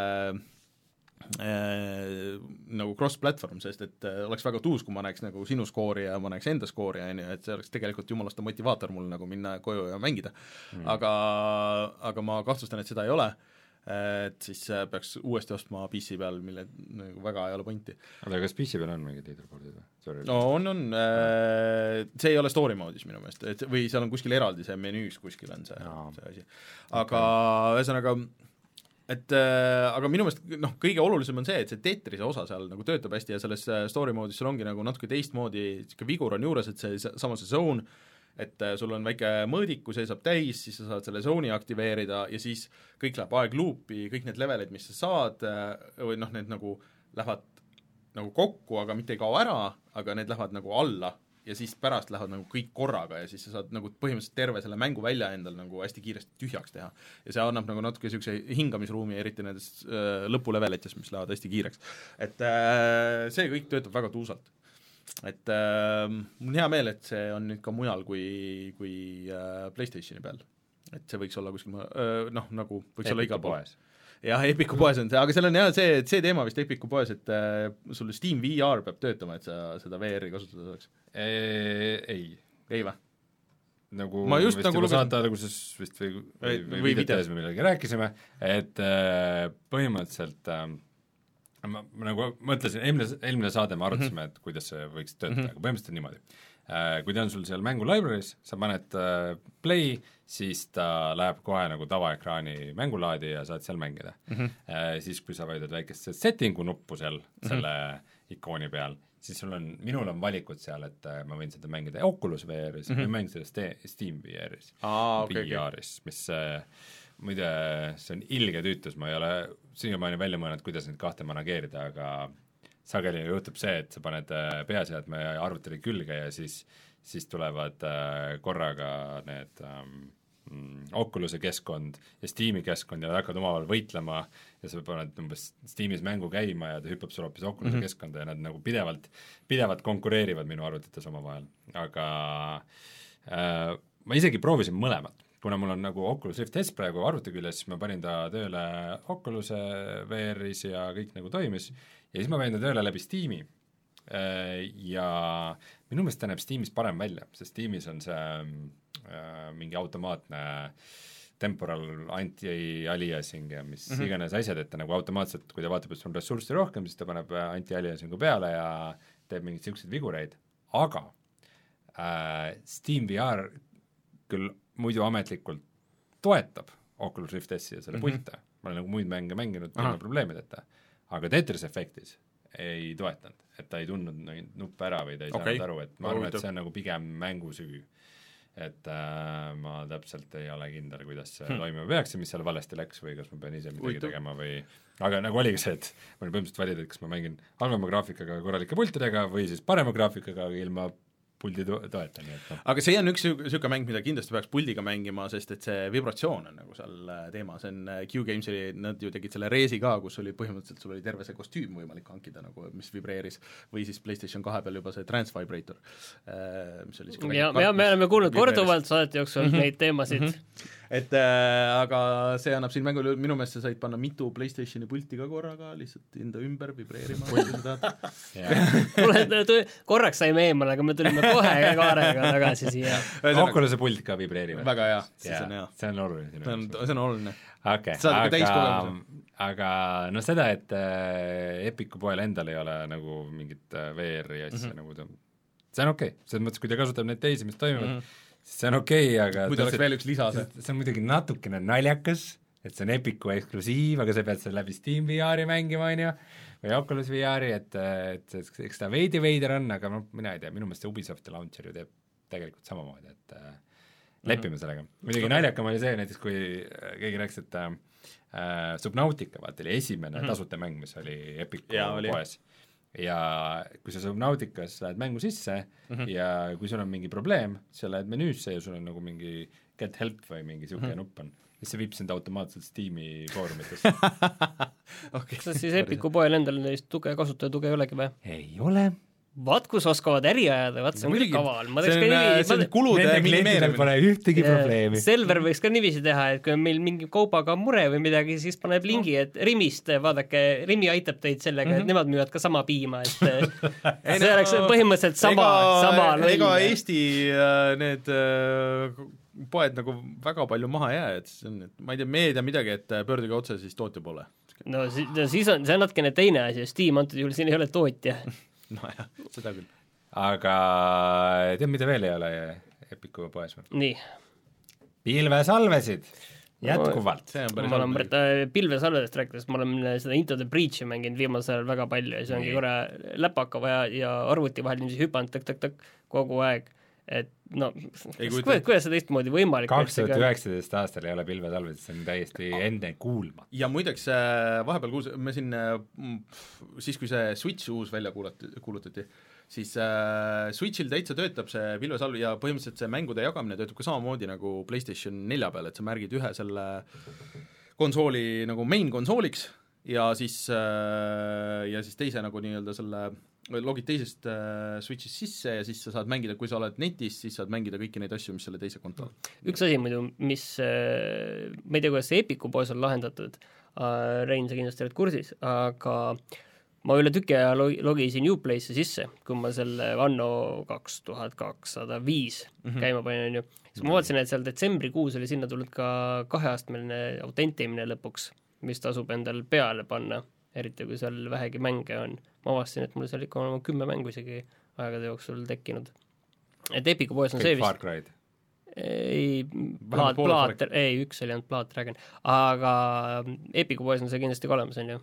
äh, nagu cross-platvorm, sest et äh, oleks väga tuus, kui ma näeks nagu sinu skoori ja ma näeks enda skoori, on ju, et see oleks tegelikult jumalasta motivaator mul nagu minna koju ja mängida mm.. aga, aga ma kahtlustan, et seda ei ole, et siis peaks uuesti ostma P C peal, mille nagu väga ei ole pointi. aga kas P C peal on mingid leaderboardid või? no on, on, see ei ole story mode'is minu meelest, et või seal on kuskil eraldi, see menüüs kuskil on see, see asi. aga ühesõnaga okay. et äh, aga minu meelest noh, kõige olulisem on see, et see Tetrise osa seal nagu töötab hästi ja selles story mode'is sul ongi nagu natuke teistmoodi, niisugune vigur on juures, et see sama see zone, et sul on väike mõõdik, kui see saab täis, siis sa saad selle zone'i aktiveerida ja siis kõik läheb aegluupi, kõik need levelid, mis sa saad, või noh, need nagu lähevad nagu kokku, aga mitte ei kao ära, aga need lähevad nagu alla ja siis pärast lähevad nagu kõik korraga ja siis sa saad nagu põhimõtteliselt terve selle mängu välja endal nagu hästi kiiresti tühjaks teha. Ja see annab nagu natuke niisuguse hingamisruumi, eriti nendes äh, lõpulevelites, mis lähevad hästi kiireks. Et äh, see kõik töötab väga tuusalt. Et äh, mul on hea meel, et see on nüüd ka mujal kui, kui äh, PlayStationi peal. Et see võiks olla kuskil äh, noh, nagu võiks Epiku olla igal pool. Jah, Epiku poes on see, aga seal on jah see, see teema vist Epiku poes, et äh, sul Steam V R peab töötama, et sa seda V R-i kasutada saaks. Ei. Ei või? Nagu ma just nagu lugesin saate alguses vist või, või, või, või videos me millegi rääkisime, et äh, põhimõtteliselt äh, ma, ma nagu mõtlesin, eelmine, eelmine saade me arutasime mm, -hmm. et kuidas see võiks töötada mm, -hmm. aga põhimõtteliselt niimoodi. Äh, kui ta on sul seal mängu library's, sa paned äh, play, siis ta läheb kohe nagu tavaekraani mängulaadi ja saad seal mängida mm. -hmm. Äh, siis kui sa vajutad väikest setting'u nuppu seal mm -hmm. selle ikooni peal, siis sul on, minul on valikud seal, et äh, ma võin seda mängida Oculus V R-is mm, -hmm. ma mängin seda ste- Steam V R-is ah, okay, V R-is okay., mis äh, muide, see on ilge tüütus, ma ei ole siiamaani välja mõelnud, kuidas neid kahte manageerida, aga sageli juhtub see, et sa paned peaseadme arvutile külge ja siis, siis tulevad korraga need um, Oculus'e keskkond ja Steam'i keskkond ja hakkad omavahel võitlema ja sa paned umbes Steam'is mängu käima ja ta hüppab sul hoopis Oculus'e mm -hmm. keskkonda ja nad nagu pidevalt, pidevalt konkureerivad minu arvutites omavahel, aga äh, ma isegi proovisin mõlemat. Kuna mul on nagu Oculus Rift S praegu arvuti küljes, siis ma panin ta tööle Oculus'e V R-is ja kõik nagu toimis ja siis ma panin ta tööle läbi Steam'i ja minu meelest ta näeb Steamis parem välja, sest Steamis on see äh, mingi automaatne temporal anti-aliasing ja mis mm-hmm. iganes asjad, et ta nagu automaatselt, kui ta vaatab, et sul on ressurssi rohkem, siis ta paneb anti-aliasingu peale ja teeb mingeid selliseid vigureid, aga äh, Steam V R küll muidu ametlikult toetab Oculus Rift S-i ja selle mm-hmm. pulte, ma olen nagu muid mänge mänginud ilma probleemideta, aga Tetris Effectis ei toetanud, et ta ei tundnud neid nuppe ära või ta ei okay. saanud aru, et ma arvan, et see on nagu pigem mängusüü. Et äh, ma täpselt ei ole kindel, kuidas see hmm. toimima peaks ja mis seal valesti läks või kas ma pean ise midagi Uitu. tegema või aga nagu oligi see, et ma olin põhimõtteliselt valida, et kas ma mängin halvema graafikaga korralike pultidega või siis parema graafikaga ilma puldi to- toeta, nii et no. Aga see on üks niisugune mäng, mida kindlasti peaks puldiga mängima, sest et see vibratsioon on nagu seal teema, see on Q-Games, nad ju tegid selle Reesi ka, kus oli põhimõtteliselt, sul oli terve see kostüüm võimalik hankida, nagu, mis vibreeris, või siis PlayStation kahe peal juba see Transvibrator, mis oli ja me, me oleme kuulnud korduvalt saate jooksul mm-hmm. neid teemasid mm-hmm. et äh, aga see annab siin mängule, minu meelest sa said panna mitu PlayStationi pulti ka korraga, lihtsalt enda ümber vibreerima korraks saime eemale, aga me tulime kohe kaarega tagasi siia. Oculus'e pult ka vibreerib. Väga hea, siis on hea. See on oluline. See on, see on oluline. Okay, aga, aga no seda, et äh, Epicu poel endal ei ole nagu mingit äh, V R-i asja mm-hmm. nagu ta, see on okei okay., selles mõttes, kui ta kasutab neid teisi, mis toimivad mm-hmm. siis see on okei okay,, aga muidu oleks veel üks lisa see. see on muidugi natukene naljakas, et see on Epicu eksklusiiv, aga sa pead selle läbi Steam V R-i mängima, on ju, või Oculus V R-i, et, et, et eks ta veidi veider on, aga noh, mina ei tea, minu meelest see Ubisofti launcher ju teeb tegelikult samamoodi, et äh, lepime mm-hmm. sellega. muidugi naljakam oli see näiteks, kui keegi rääkis, et äh, Subnautica, vaata, oli esimene mm-hmm. tasuta mäng, mis oli Epicu ja, poes. Ja kui sa Subnauticas lähed mängu sisse mm-hmm. ja kui sul on mingi probleem, sa lähed menüüsse ja sul on nagu mingi get help või mingi siuke mm-hmm. nupp on, siis see viib sind automaatselt Steam'i foorumitesse. okay. Kas siis Epicu poel endal neist tuge, kasutaja tuge ei olegi või? Ei ole. Vaat, kus oskavad äri ajada, vaat see on küll kaval. See on, niivi, see on kulude minimeerimine. Pole ühtegi probleemi. Selver võiks ka niiviisi teha, et kui on meil mingi kaubaga mure või midagi, siis paneb lingi, et Rimist, vaadake, Rimi aitab teid sellega, et mm-hmm. nemad müüvad ka sama piima, et see oleks põhimõtteliselt sama, ega, sama lõime. Ega Eesti need poed nagu väga palju maha jää, et see on, et ma ei tea, me ei tea midagi, et pöörduge otse siis tootja poole. No siis, siis on, see on natukene teine asi, Steam antud juhul siin ei ole tootja. no jah, seda küll. Aga tead, mida veel ei ole Epicu poes või? Nii. Pilvesalvesid, jätkuvalt. No, ma olen äh, pilvesalvedest rääkides, ma olen seda Into the Breach'i mänginud viimasel väga palju ja see ongi korra läpaka vaja ja arvuti vahel niiviisi hüpanud tõk-tõk-tõk kogu aeg. Et no, kuidas, kuidas see teistmoodi võimalik? kaks tuhat üheksateist aastal ei ole pilvesalvesid, see on täiesti enne kuulma. Ja muideks vahepeal kuuls, me siin, siis kui see Switch uus välja kuulati, kuulutati, siis äh, Switchil täitsa töötab see pilvesalve ja põhimõtteliselt see mängude jagamine töötab ka samamoodi nagu PlayStation nelja peal, et sa märgid ühe selle konsooli nagu main konsooliks ja siis, äh, ja siis teise nagu nii-öelda selle logid teisest äh, Switch'ist sisse ja siis sa saad mängida, kui sa oled netis, siis saad mängida kõiki neid asju, mis selle teise kontol. Üks asi muidu, mis äh, ma ei tea, kuidas see Epicu poes on lahendatud, äh, Rein, sa kindlasti oled kursis, aga ma üle tüki aja logisin Uplay'sse sisse, kui ma selle anno kaks tuhat kakssada viis mm-hmm. käima panin, siis ma vaatasin, et seal detsembrikuus oli sinna tulnud ka kaheastmeline autentimine lõpuks, mis tasub endal peale panna, eriti kui seal vähegi mänge on. Ma avastasin, et mul seal ikka on kümme mängu isegi aegade jooksul tekkinud. Et Epicu poes on see vist... Far Cry'd? Ei, Blood, Blood, ei, üks oli ainult Blood Dragon, aga Epicu poes on see kindlasti ka olemas, on ju?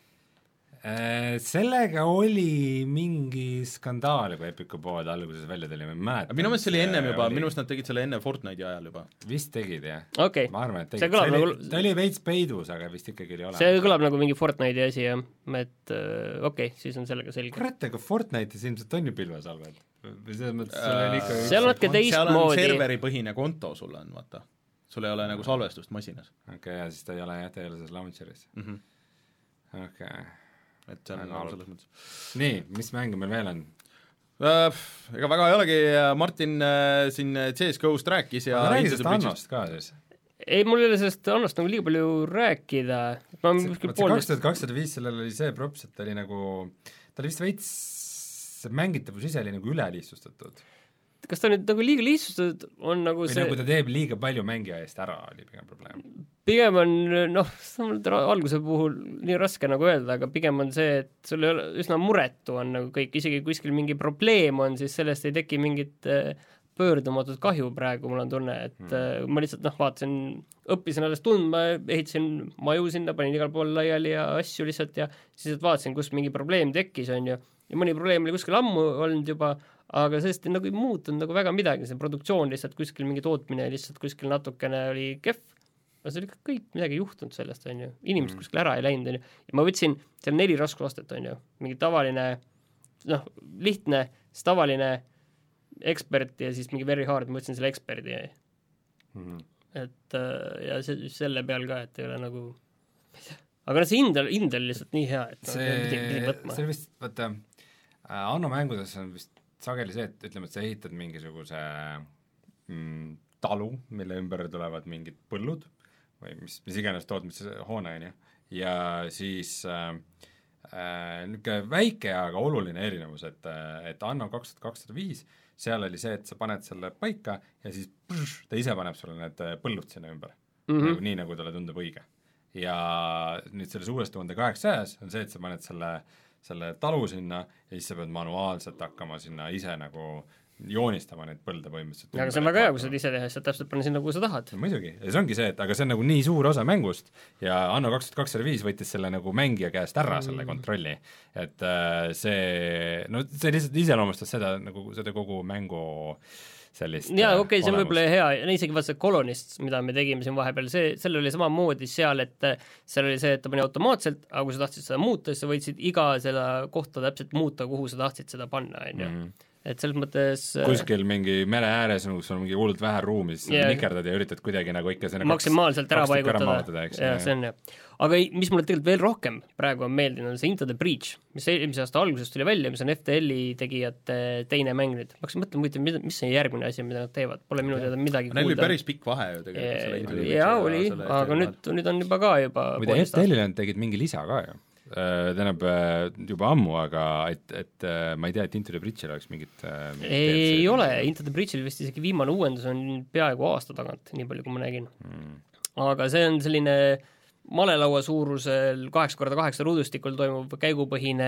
Sellega oli mingi skandaal, kui Epicu pood alguses välja tuli, ma mäletan. Minu meelest see oli enne juba, oli... minu meelest nad tegid selle enne Fortnite'i ajal juba. Vist tegid, jah. Okay. Ma arvan, et tegid. See oli, nagu... ta oli veits peidus, aga vist ikkagi oli olemas. See kõlab nagu mingi Fortnite'i asi, jah. Et okei, okay, siis on sellega selge. Kurat, aga Fortnite'is ilmselt on ju pilvesalved. Või selles mõttes sul on ikka... Seal on natuke teistmoodi. Seal on serveripõhine konto sul on, vaata. Sul ei ole nagu salvestust masinas. Okei, okay, ja siis ta ei ole, jah, ta ei ole selles launcheris. Mhm. Okei. Okay. et see on nagu selles mõttes. Nii, mis mänge meil veel on? Uh, ega väga ei olegi, Martin uh, siin C S G O-st rääkis ja aga räägi sellest Annost ka siis? Ei, mul ei ole sellest Annost nagu liiga palju rääkida. kaks tuhat kakssada viis sellel oli see props, et ta oli nagu, ta oli vist veits see mängitavus ise oli nagu ülelihtsustatud. Kas ta nüüd nagu liiga lihtsustatud on nagu või see nagu ta teeb liiga palju mängija eest ära, oli pigem probleem. Pigem on, noh, alguse puhul nii raske nagu öelda, aga pigem on see, et sul ei ole üsna muretu on nagu kõik, isegi kuskil mingi probleem on, siis sellest ei teki mingit pöördumatut kahju praegu, mul on tunne, et mm. ma lihtsalt, noh, vaatasin, õppisin alles tundma, ehitasin maju sinna, panin igal pool laiali ja asju lihtsalt ja siis vaatasin, kus mingi probleem tekkis, on ju, ja mõni probleem oli kuskil ammu olnud juba, aga sellest nagu ei muutunud nagu väga midagi, see produktsioon lihtsalt kuskil mingi tootmine lihtsalt kuskil natukene oli kehv, aga see oli kõik midagi juhtunud sellest, on ju, inimesed mm. kuskil ära ei läinud, on ju, ja ma võtsin seal neli raskusastet, on ju, mingi tavaline, noh, lihtne, siis tavaline ekspert ja siis mingi very hard, ma võtsin selle eksperdi mm. et ja see, selle peal ka, et ei ole nagu aga see hind, hind oli lihtsalt nii hea, et see, no, pidi, pidi võtma. See vist, vaata, Anno mängudes on vist sageli see, et ütleme, et sa ehitad mingisuguse mm, talu, mille ümber tulevad mingid põllud või mis, mis iganes tootmishoone, on ju, ja siis äh, äh, niisugune väike, aga oluline erinevus, et, et Anno kaks tuhat kakssada viis, seal oli see, et sa paned selle paika ja siis pš, ta ise paneb sulle need põllud sinna ümber mm, -hmm. nagu, nii nagu talle tundub õige. Ja nüüd selles uues tuhande kaheksasajas on see, et sa paned selle selle talu sinna ja siis sa pead manuaalselt hakkama sinna ise nagu joonistama neid põlde põhimõtteliselt. Aga see on väga hea, kui sa ise teha, sa täpselt panna sinna, kuhu sa tahad. No, muidugi, ja see ongi see, et aga see on nagu nii suur osa mängust ja Anno kaks tuhat kakssada viis võttis selle nagu mängija käest ära mm. selle kontrolli, et äh, see, no see lihtsalt iseloomustas seda, nagu seda kogu mängu sellist jaa, okei okay,, see on võib-olla hea, isegi vaat see Colonist, mida me tegime siin vahepeal, see, seal oli samamoodi seal, et seal oli see, et ta pani automaatselt, aga kui sa tahtsid seda muuta, siis sa võitsid iga seda kohta täpselt muuta, kuhu sa tahtsid seda panna, on ju. Et selles mõttes kuskil mingi mere ääres, kus on mingi hullult vähe ruumi, siis yeah. nikerdad ja üritad kuidagi nagu ikka selle maksimaalselt kaks, ära paigutada, eks, jah, see on jah. Aga mis mulle tegelikult veel rohkem praegu on meeldinud, on see Into the Breach, mis eelmise aasta alguses tuli välja, mis on F T L-i tegijate teine mäng nüüd. Ma hakkasin mõtlema, mis see järgmine asi, mida nad teevad, pole minu teada midagi kuulda. Neil oli päris pikk vahe ju tegelikult. Jaa, oli, aga nüüd, nüüd on juba ka juba muide, F T L-il tegid mingi lisa ka ju. Tähendab juba ammu, aga et, et ma ei tea, et Into the Breach'il oleks mingit ei D L C ole, Into the Breach'il vist isegi viimane uuendus on peaaegu aasta tagant, nii palju kui ma nägin mm. aga see on selline malelaua suurusel kaheksa korda kaheksa ruudustikul toimub käigupõhine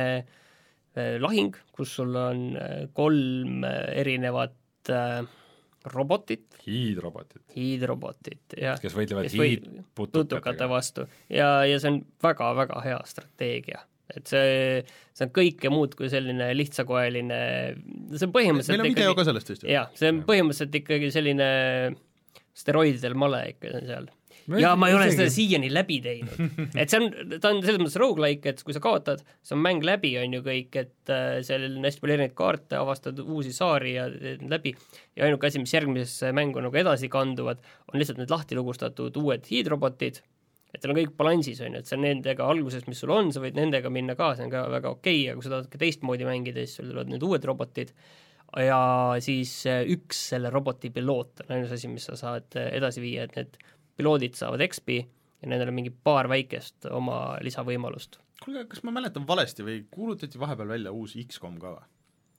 lahing, kus sul on kolm erinevat robotit. Hiidrobotit. Hiidrobotit, jah. Kes võitlevad hiidputukate vastu. Ja, ja see on väga-väga hea strateegia. Et see, see on kõike muud kui selline lihtsakoeline, see on põhimõtteliselt meil on video ka sellest vist. Jah, see on põhimõtteliselt ikkagi selline steroididel male ikka seal. Ja ma ei ole seda siiani läbi teinud. Et see on, ta on selles mõttes roguelike, et kui sa kaotad, see on mäng läbi, on ju kõik, et seal on hästi palju erinevaid kaarte, avastad uusi saari ja läbi. Ja ainuke asi, mis järgmisesse mängu nagu edasi kanduvad, on lihtsalt need lahti lugustatud uued hiidrobotid, et seal on kõik balansis, on ju, et see on nendega alguses, mis sul on, sa võid nendega minna ka, see on ka väga okei, aga kui sa tahad ka teistmoodi mängida, siis sul tulevad need uued robotid ja siis üks selle roboti piloot on ainus asi, mis sa saad edasi viia, et need piloodid saavad X P ja nendel on mingi paar väikest oma lisavõimalust. Kuulge, kas ma mäletan valesti või kuulutati vahepeal välja uus X COM ka või?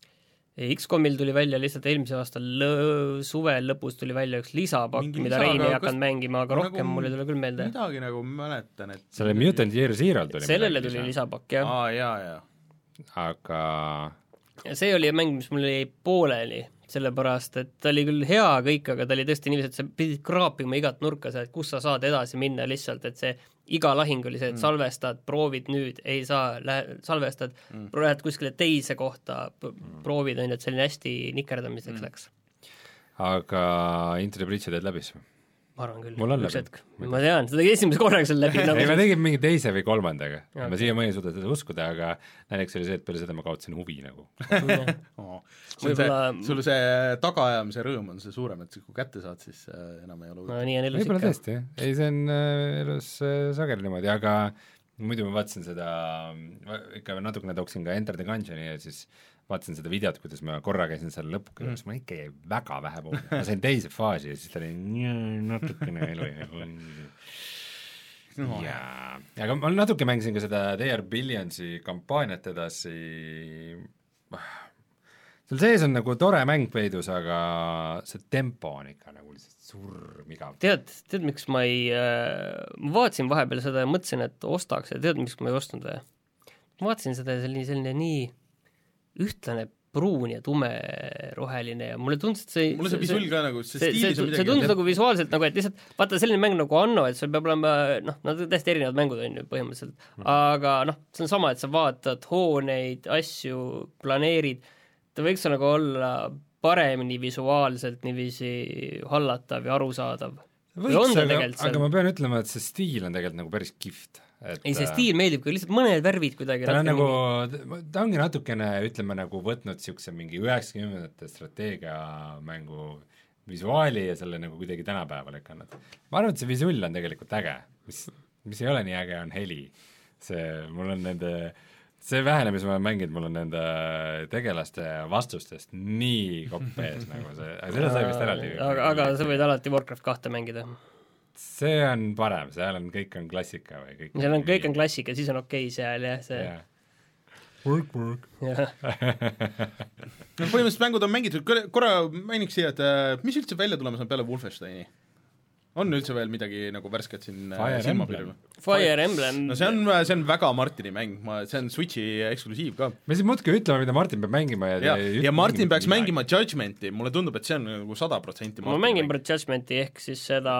X COMil tuli välja lihtsalt eelmise aasta lõ- suvel lõpus tuli välja üks lisapakk, mingi mida lisa, Rein ei hakanud mängima, aga rohkem nagu, mul ei tule küll meelde. Midagi nagu mäletan, et selle Mutant Year Zero tuli sellele tuli lisa. lisapakk, jah. Aa, jaa, jaa. Aga ja see oli mäng, mis mul jäi pooleli, sellepärast, et ta oli küll hea kõik, aga ta oli tõesti niiviisi, et sa pidid kraapima igat nurka, et kus sa saad edasi minna lihtsalt, et see iga lahing oli see, et mm. salvestad, proovid nüüd, ei saa, lähe, salvestad mm., lähed kuskile teise kohta, proovid, on ju, et selline hästi nikerdamiseks mm. läks. Aga Into the Breach'i teed läbis? Ma arvan küll, mul on üks hetk. Ma tean, seda esimese korraga seal läbi nagu ei, ma tegin mingi teise või kolmandaga. Okay. Ma siia mõni suuda seda uskuda, aga näiteks oli see, et peale seda ma kaotsin huvi nagu. oh. Võibolla... Sul see tagaajamise rõõm on see suurem, et kui kätte saad, siis enam ei ole no, nii on elus ikka. Võibolla tõesti, ei see on elus sageli niimoodi, aga muidu ma vaatasin seda, ikka natukene tooksin ka Enter the Gungeoni ja siis vaatasin seda videot, kuidas ma korra käisin seal lõpuga, mm. ma ikka jäi väga vähe poole. Ma sain teise faasi ja siis ta oli natukene elu ja no. ja aga ma natuke mängisin ka seda They Are Billionsi kampaaniat edasi, seal sees on nagu tore mäng peidus, aga see tempo on ikka nagu lihtsalt surmigav. Tead, tead, miks ma ei äh, ma vaatasin vahepeal seda ja mõtlesin, et ostaks ja tead, miks ma ei ostnud või? Ma vaatasin seda selline, selline nii ühtlane pruun ja tume roheline ja mulle tundus, et see mulle see visual ka nagu, see, see, stiilis see, on midagi see tundus nagu visuaalselt nagu, et lihtsalt vaata selline mäng nagu Anno, et sul peab olema noh, nad on täiesti erinevad mängud on ju põhimõtteliselt, mm. aga noh, see on sama, et sa vaatad hooneid, asju, planeerid, ta võiks nagu olla paremini visuaalselt niiviisi hallatav ja arusaadav. Võiks, aga, aga ma pean ütlema, et see stiil on tegelikult nagu päris kihvt. Et, ei, see stiil meeldib, kui lihtsalt mõned värvid kuidagi ta on nagu, ta ongi natukene, ütleme, nagu võtnud niisuguse mingi üheksakümnendate strateegiamängu visuaali ja selle nagu kuidagi tänapäeval lükanud. Ma arvan, et see visual on tegelikult äge, mis, mis ei ole nii äge, on heli. See, mul on nende, see vähene, mis ma olen mänginud, mul on nende tegelaste vastustest nii koppees nagu see, aga seda sai vist eraldi. Aga, aga sa võid alati Warcraft kahte mängida. See on parem, seal on, kõik on klassika või kõik seal on, kõik on klassika, siis on okei seal jah, see yeah. Work, work yeah. no põhimõtteliselt mängud on mängitud, korra mainiks siia, et mis üldse välja tulemas on peale Wolfensteini? On üldse veel midagi nagu värsket siin Fire silmapiril? Fire Emblem no see on, see on väga Martini mäng, ma, see on Switchi eksklusiiv ka. me siin muudki ütleme, mida Martin peab mängima ja, ja, ja Martin peaks mängima Judgmenti, mulle tundub, et see on nagu sada protsenti ma mängin mäng. Judgmenti ehk siis seda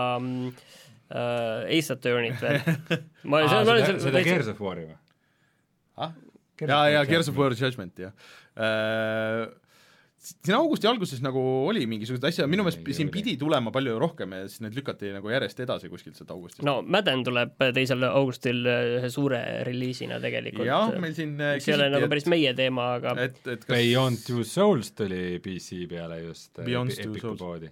uh, Ace Attorney't veel ma, Aa, seda, seda, seda Gears of War'i või? Ah? ja, ja Gears of War Judgment, jah uh, siin augusti alguses nagu oli mingisugused asja, minu meelest siin pidi tulema palju rohkem ja siis need lükati nagu järjest edasi kuskilt sealt augustist. No Madden tuleb teisel augustil ühe suure reliisina tegelikult. jah, meil siin see ei ole nagu päris meie teema, aga et, et kas... Beyond Two Souls tuli P C peale just Beyond Epic poodi.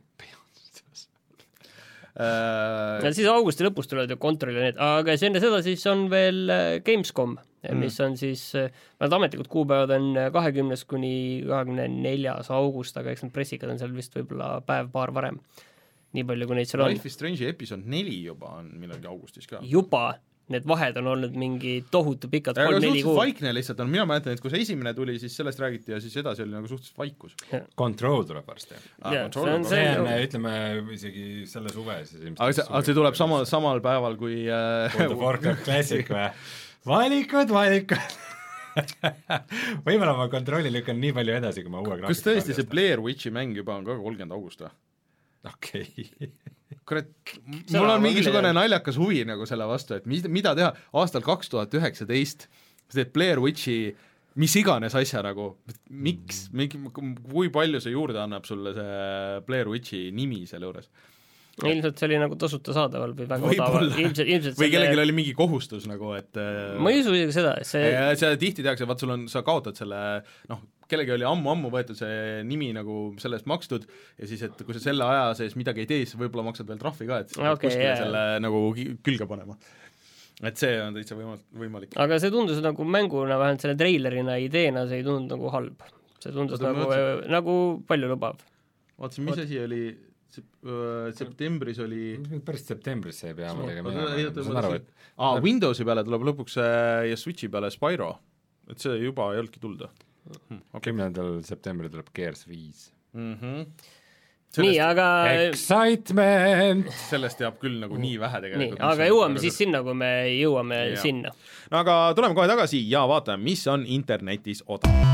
Uh, ja siis augusti lõpus tulevad ju Control ja need, aga enne seda siis on veel Gamescom, mm. mis on siis, nad ametlikud kuupäevad on kahekümnes kuni kahekümne neljas august, aga eks need pressikad on seal vist võib-olla päev-paar varem. Nii palju, kui neid seal on. Life is Strange'i episood neli juba on millalgi augustis ka. Juba, need vahed on olnud mingi tohutu pikalt kolm-neli kuud. Vaikne lihtsalt on, mina mäletan, et kui see esimene tuli, siis sellest räägiti ja siis edasi oli nagu suhteliselt vaikus. Control tuleb varsti. Ah, yeah, see on, see on, ütleme, isegi selle suve siis aga see, aga see tuleb sama, samal päeval kui äh, World of Warcraft Classic või? Valikud, valikud võib-olla ma kontrolli lükkan nii palju edasi, kui ma uue kas tõesti see Blair Witchi mäng juba on ka kolmkümmend august või? okei okay. kurat, mul on mingisugune naljakas huvi nagu selle vastu, et mis, mida teha aastal kaks tuhat üheksateist, see Blair Witchi mis iganes asja nagu, miks, kui palju see juurde annab sulle see Blair Witchi nimi selle juures? ilmselt see oli nagu tasuta saadaval või väga odaval, ilmselt, ilmselt või kellelgi selle... oli mingi kohustus nagu, et ma ei usu isegi seda, see see tihti tehakse, vaat sul on, sa kaotad selle noh, kellegi oli ammu-ammu võetud see nimi nagu selle eest makstud ja siis, et kui sa selle aja sees midagi ei tee, siis võib-olla maksad veel trahvi ka, et okay, kuskile yeah. selle nagu külge panema. Et see on täitsa võimalik, võimalik. Aga see tundus nagu mänguna, vähemalt selle treilerina ideena, see ei tundnud nagu halb. See tundus Oota, nagu, mõtlesin... nagu palju lubav. Vaatasin, mis Oot... asi oli septembris oli päris septembris see ei pea ma tegema aa, Windowsi peale tuleb lõpuks ja Switchi peale Spyro, et see juba ei olnudki tulda kümnendal okay. septembril tuleb Gears viis mm-hmm. Sellest, nii, aga excitement sellest teab küll nagu nii vähe tegelikult nii, aga jõuame siis sinna, kui me jõuame ja. sinna no aga tuleme kohe tagasi ja vaatame, mis on internetis odav.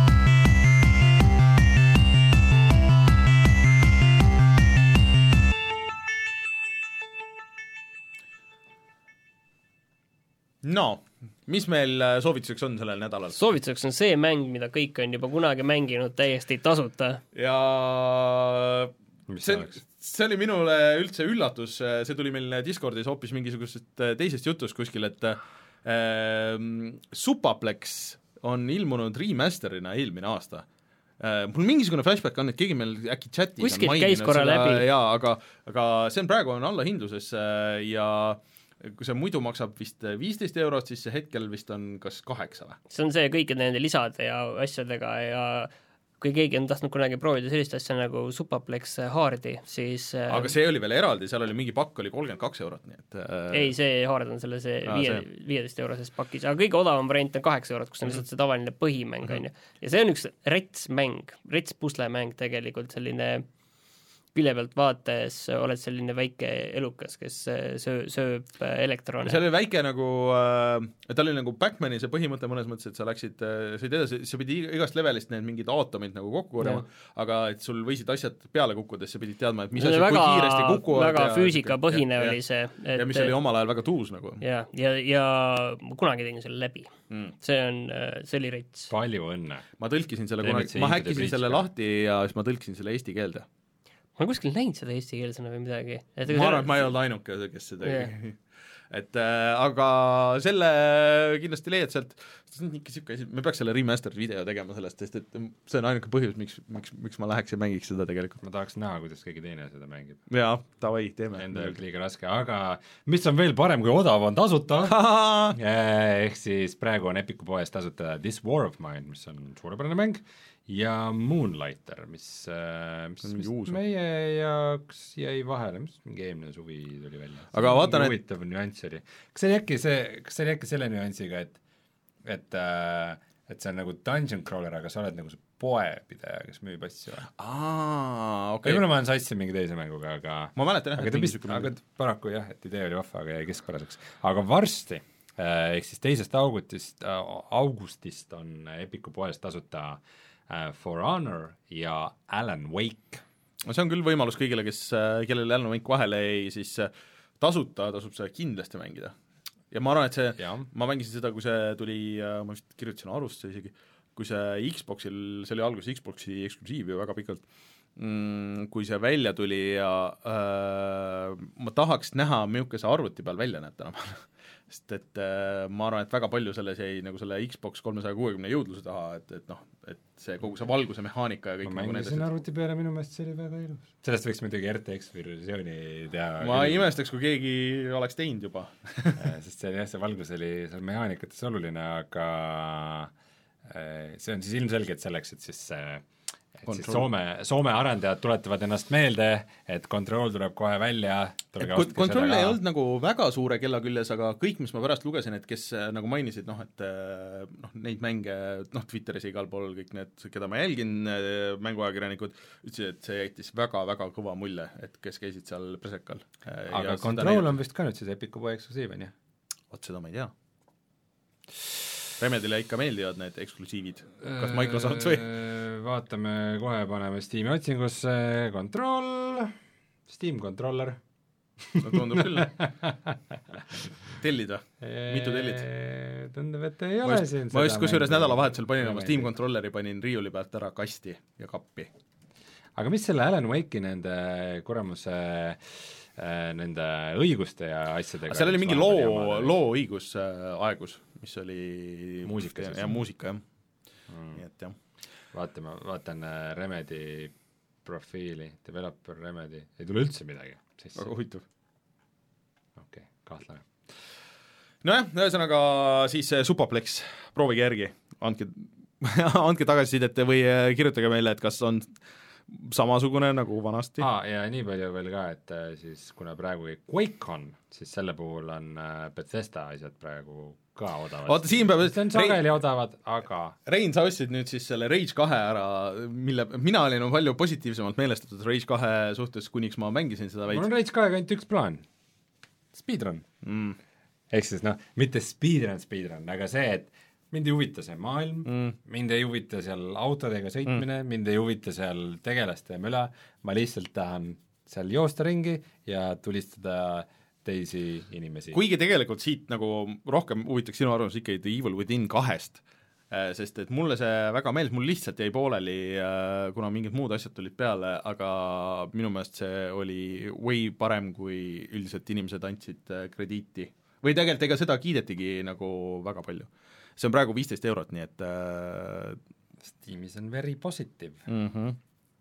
No, mis meil soovituseks on sellel nädalal? Soovituseks on see mäng, mida kõik on juba kunagi mänginud täiesti tasuta. Ja see, see oli minule üldse üllatus, see tuli meil Discordis hoopis mingisugusest teisest jutust kuskil, et äh, Supaplex on ilmunud remasterina eelmine aasta. Äh, mul mingisugune flashback on, et keegi meil äkki chatis kuskilt käis korra seda, läbi. Jaa, aga, aga see on praegu on alla hindluses ja kui see muidu maksab vist viisteist eurot, siis see hetkel vist on kas kaheksa või? See on see kõikide nende lisade ja asjadega ja kui keegi on tahtnud kunagi proovida sellist asja nagu Supaplex haardi, siis aga see oli veel eraldi, seal oli mingi pakk oli kolmkümmend kaks eurot, nii et äh... ei, see haard on selle see viie, viieteist euroses pakis, aga kõige odavam variant on kaheksa eurot, kus on lihtsalt see tavaline põhimäng, on ju. Ja see on üks rets mäng, rets puslemäng tegelikult, selline külje pealt vaates oled selline väike elukas, kes söö, sööb elektrone. See oli väike nagu äh,, ta oli nagu Backmani see põhimõte mõnes mõttes, et sa läksid, sa edasi, sa pidi igast levelist need mingid aatomid nagu kokku korjama, aga et sul võisid asjad peale kukkudes, sa pidid teadma, et mis asjad, kui kiiresti kukuvad. Väga füüsikapõhine oli see. Et, ja mis oli omal ajal väga tuus nagu. Ja, ja, ja ma kunagi tegin selle läbi. Mm. See on, see oli rets. Palju õnne. Ma tõlkisin selle kunagi, ma häkkisin selle lahti ja siis ma tõlkisin selle eesti keelde. Ma olen kuskil näinud seda eesti keelsena või midagi. Et ma arvan, et ma ei olnud ainuke, kes seda yeah. et äh, aga selle kindlasti leiad sealt, see on ikka siuke, me peaks selle remastered video tegema sellest, sest et see on ainuke põhjus, miks, miks, miks ma läheks ja mängiks seda tegelikult. Ma tahaks näha, kuidas keegi teine seda mängib. Jaa, davai, teeme. Enda jaoks liiga raske, aga mis on veel parem kui odav on tasuta ehk siis praegu on Epiku poes tasuta This War of Mine, mis on suurepärane mäng, ja Moonlighter, mis, mis, mis meie jaoks jäi vahele, mis mingi eelmine suvi tuli välja. Aga vaatan, et huvitav nüanss oli. Kas see oli äkki see, kas see oli äkki selle nüansiga, et et, et see on nagu dungeon crawler, aga sa oled nagu see poepidaja, kes müüb asju? Aa, okei. Võib-olla ma olen sassi mingi teise mänguga, aga ma mäletan jah, aga, pist, aga paraku jah, et idee oli vahva, aga jäi keskpäraseks. Aga varsti, ehk siis teisest augustist, augustist on Epiku poes tasuta Uh, For Honor ja Alan Wake. See on küll võimalus kõigile, kes, kellele Alan Wake vahele ei, siis tasuta tasub seda kindlasti mängida. Ja ma arvan, et see, ja. ma mängisin seda, kui see tuli, ma vist kirjutasin arusse isegi, kui see Xboxil, see oli algus Xboxi eksklusiiv ju väga pikalt, mm, kui see välja tuli ja äh, ma tahaks näha, milline see arvuti peal välja näeb täna sest et äh, ma arvan, et väga palju selles jäi nagu selle Xbox kolmesaja kuuekümne jõudluse taha, et, et noh, et see kogu see valguse mehaanika ja kõik ma mängisin nagu arvuti peale, minu meelest see oli väga ilus. Sellest võiks muidugi R T X versiooni teha. Ma ei imestaks, kui keegi oleks teinud juba sest see, jah, see valgus oli seal mehaanikates oluline, aga see on siis ilmselgelt selleks, et siis et siis Soome, Soome arendajad tuletavad ennast meelde, et Control tuleb kohe välja. Control ei olnud nagu väga suure kella küljes, aga kõik, mis ma pärast lugesin, et kes nagu mainisid, noh, et noh, neid mänge, noh, Twitteris igal pool kõik need, keda ma jälgin, mänguajakirjanikud, ütlesid, et see jättis väga-väga kõva mulje, et kes käisid seal presekal. Aga Control on vist ka nüüd siis Epiku poe eksklusiiv, on jah? Oot, seda ma ei tea. Remedile ikka meeldivad need eksklusiivid, kas Microsoft või? Vaatame, kohe paneme Steam'i otsingusse, Control, Steam Controller. No tundub küll. Tellid või? Mitu tellid? Tundub, et ei ole just, siin ma just kusjuures nädalavahetusel panin oma Steam Controlleri, panin riiuli pealt ära kasti ja kappi. Aga mis selle Alan Wake'i nende kuramuse nende õiguste ja asjadega? Seal oli mingi loo, loo õigus aegus, mis oli muusika, ja, ja muusika, jah. Mm. Nii et jah. Vaatame, vaatan Remedi profiili, developer Remedi, ei tule üldse midagi. Väga huvitav. Okei, okay, kahtlane. Nojah, ühesõnaga siis Supaplex, proovige järgi, andke, andke tagasisidet või kirjutage meile, et kas on samasugune nagu vanasti. Aa, ja nii palju veel ka, et siis kuna praegu QuakeCon, siis selle puhul on Bethesda asjad praegu ka odavad. Vaata, siin peab... See on sageli odavad, aga... Rein, sa ostsid nüüd siis selle Rage kahe ära, mille mina olin palju positiivsemalt meelestatud Rage kahe suhtes, kuniks ma mängisin seda veits. Mul on Rage kahega ainult üks plaan. Speedrun. Mm. Ehk siis noh, mitte speedrun, speedrun, aga see, et mind ei huvita see maailm mm., mind ei huvita seal autodega sõitmine mm., mind ei huvita seal tegelaste ja möla, ma lihtsalt tahan seal joosta ringi ja tulistada teisi inimesi. Kuigi tegelikult siit nagu rohkem huvitaks sinu arvamus ikkagi The Evil Within kahest, sest et mulle see väga meeldis, mul lihtsalt jäi pooleli, kuna mingid muud asjad tulid peale, aga minu meelest see oli way parem, kui üldiselt inimesed andsid krediiti. Või tegelikult ega seda kiidetigi nagu väga palju. See on praegu viisteist eurot, nii et äh... Steamis on very positive. Mm-hmm.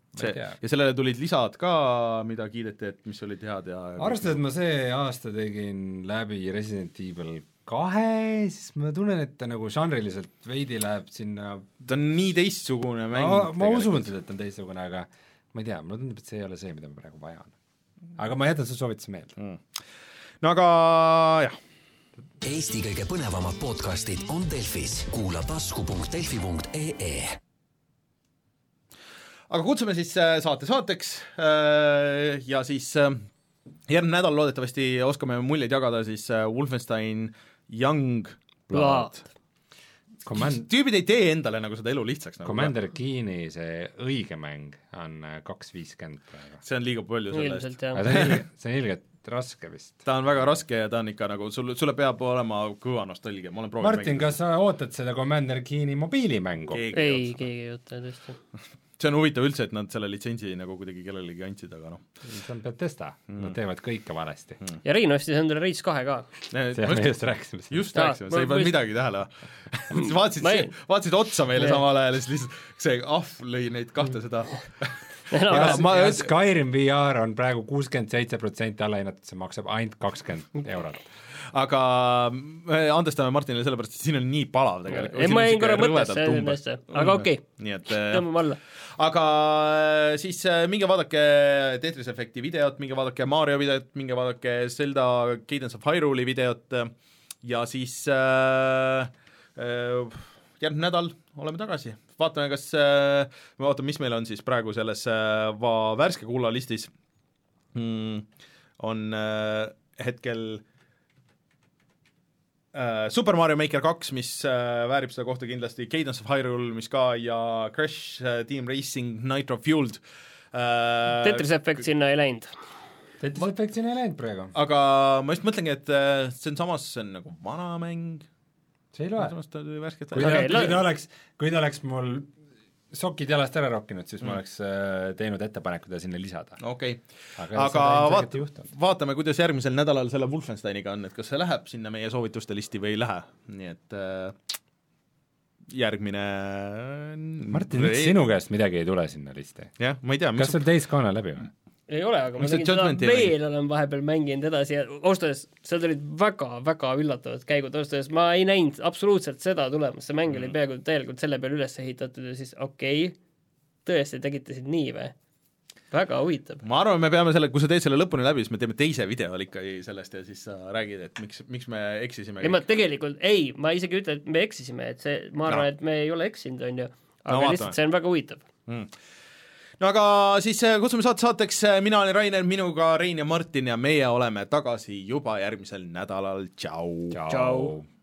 see, ja sellele tulid lisad ka, mida kiideti, et mis olid head ja arvestades, et ma see aasta tegin läbi Resident Evil kahe, siis ma tunnen, et ta nagu žanriliselt veidi läheb sinna ta on nii teistsugune mäng ma, ma usun seda, et ta on teistsugune, aga ma ei tea, mulle tundub, et see ei ole see, mida ma praegu vajan. Aga ma jätan seda soovituse meelde. Mm. No aga jah. Eesti kõige põnevamad podcastid on Delfis. Kuula tasku punkt delfi punkt ee. Aga kutsume siis saate saateks ja siis järgmine nädal loodetavasti oskame muljeid jagada siis Wolfenstein Young Blood. Command... Tüübid ei tee endale nagu seda elu lihtsaks. Nagu Commander Keeni see õige mäng on kaks viiskümmend praegu. See on liiga palju selle eest. See on ilge, see on ilgelt raske vist. Ta on väga raske ja ta on ikka nagu, sul, sulle peab olema kõva nostalgia. Ma olen proovinud Martin, mängida. Kas sa ootad seda Commander Keeni mobiilimängu? Keegi ei, keegi ei oota tõesti. See on huvitav üldse, et nad selle litsentsi nagu kuidagi kellelegi andsid, aga noh. See on Bethesda, mm. nad teevad kõike valesti. Mm. Ja Rein ostis endale Rage kahe ka. See me just rääkisime. Just rääkisime, sa ei pannud midagi tähele. vaatsid, see, vaatsid otsa meile samal ajal, siis lihtsalt see ahv lõi neid kahte seda. No, ja, ma, ja Skyrim V R on praegu kuuskümmend seitse protsenti allahinnatud, see maksab ainult kakskümmend eurot. Aga andestame Martinile sellepärast, et siin on nii palav tegelikult. Ei, ma jäin korra mõttesse, aga okei, okay. tõmbame alla. Aga siis minge vaadake Tetris Effecti videot, minge vaadake Mario videot, minge vaadake Zelda Cadence of Hyrule'i videot ja siis äh, äh, järgmine nädal oleme tagasi. Vaatame, kas äh,, vaatame, mis meil on siis praegu selles äh, va värske kuulalistis mm, on äh, hetkel Uh, Super Mario Maker kaks, mis uh, väärib seda kohta kindlasti, Cadence of Hyrule, mis ka, ja Crash uh, Team Racing Nitro Fueled uh,. Tetris Effect sinna ei läinud. Tetris Effect sinna ei läinud praegu. Aga ma just mõtlengi, et uh, see on samas, see on nagu vana mäng. See ei loe. Kui ta okay, oleks, kui ta oleks mul sokid jalast ära rokkinud, siis mm. ma oleks äh, teinud ettepanekud ja sinna lisada. Okei, okay. aga, aga vaat, vaatame, kuidas järgmisel nädalal selle Wolfensteiniga on, et kas see läheb sinna meie soovituste listi või ei lähe, nii et äh, järgmine Martin, miks sinu käest midagi ei tule sinna listi? Jah, ma ei tea. Kas sul Days Gone läbi või? Ei ole, aga ma tegin seda veel, olen vahepeal mänginud edasi ja ostades, seal olid väga, väga üllatavad käigud, ostades ma ei näinud absoluutselt seda tulemas, see mäng oli peaaegu täielikult selle peale üles ehitatud ja siis okei, okay, tõesti tegite siin nii või? Väga huvitav. Ma arvan, me peame selle, kui sa teed selle lõpuni läbi, siis me teeme teise video ikka sellest ja siis sa räägid, et miks, miks me eksisime. Ei, ma tegelikult, ei, ma isegi ütlen, et me eksisime, et see, ma arvan, no. et me ei ole eksinud, on ju, aga no, lihtsalt see on väga huvitav. Mm. No aga siis kutsume saate saateks, mina olen Rainer, minuga Rein ja Martin ja meie oleme tagasi juba järgmisel nädalal, tšau! Tšau!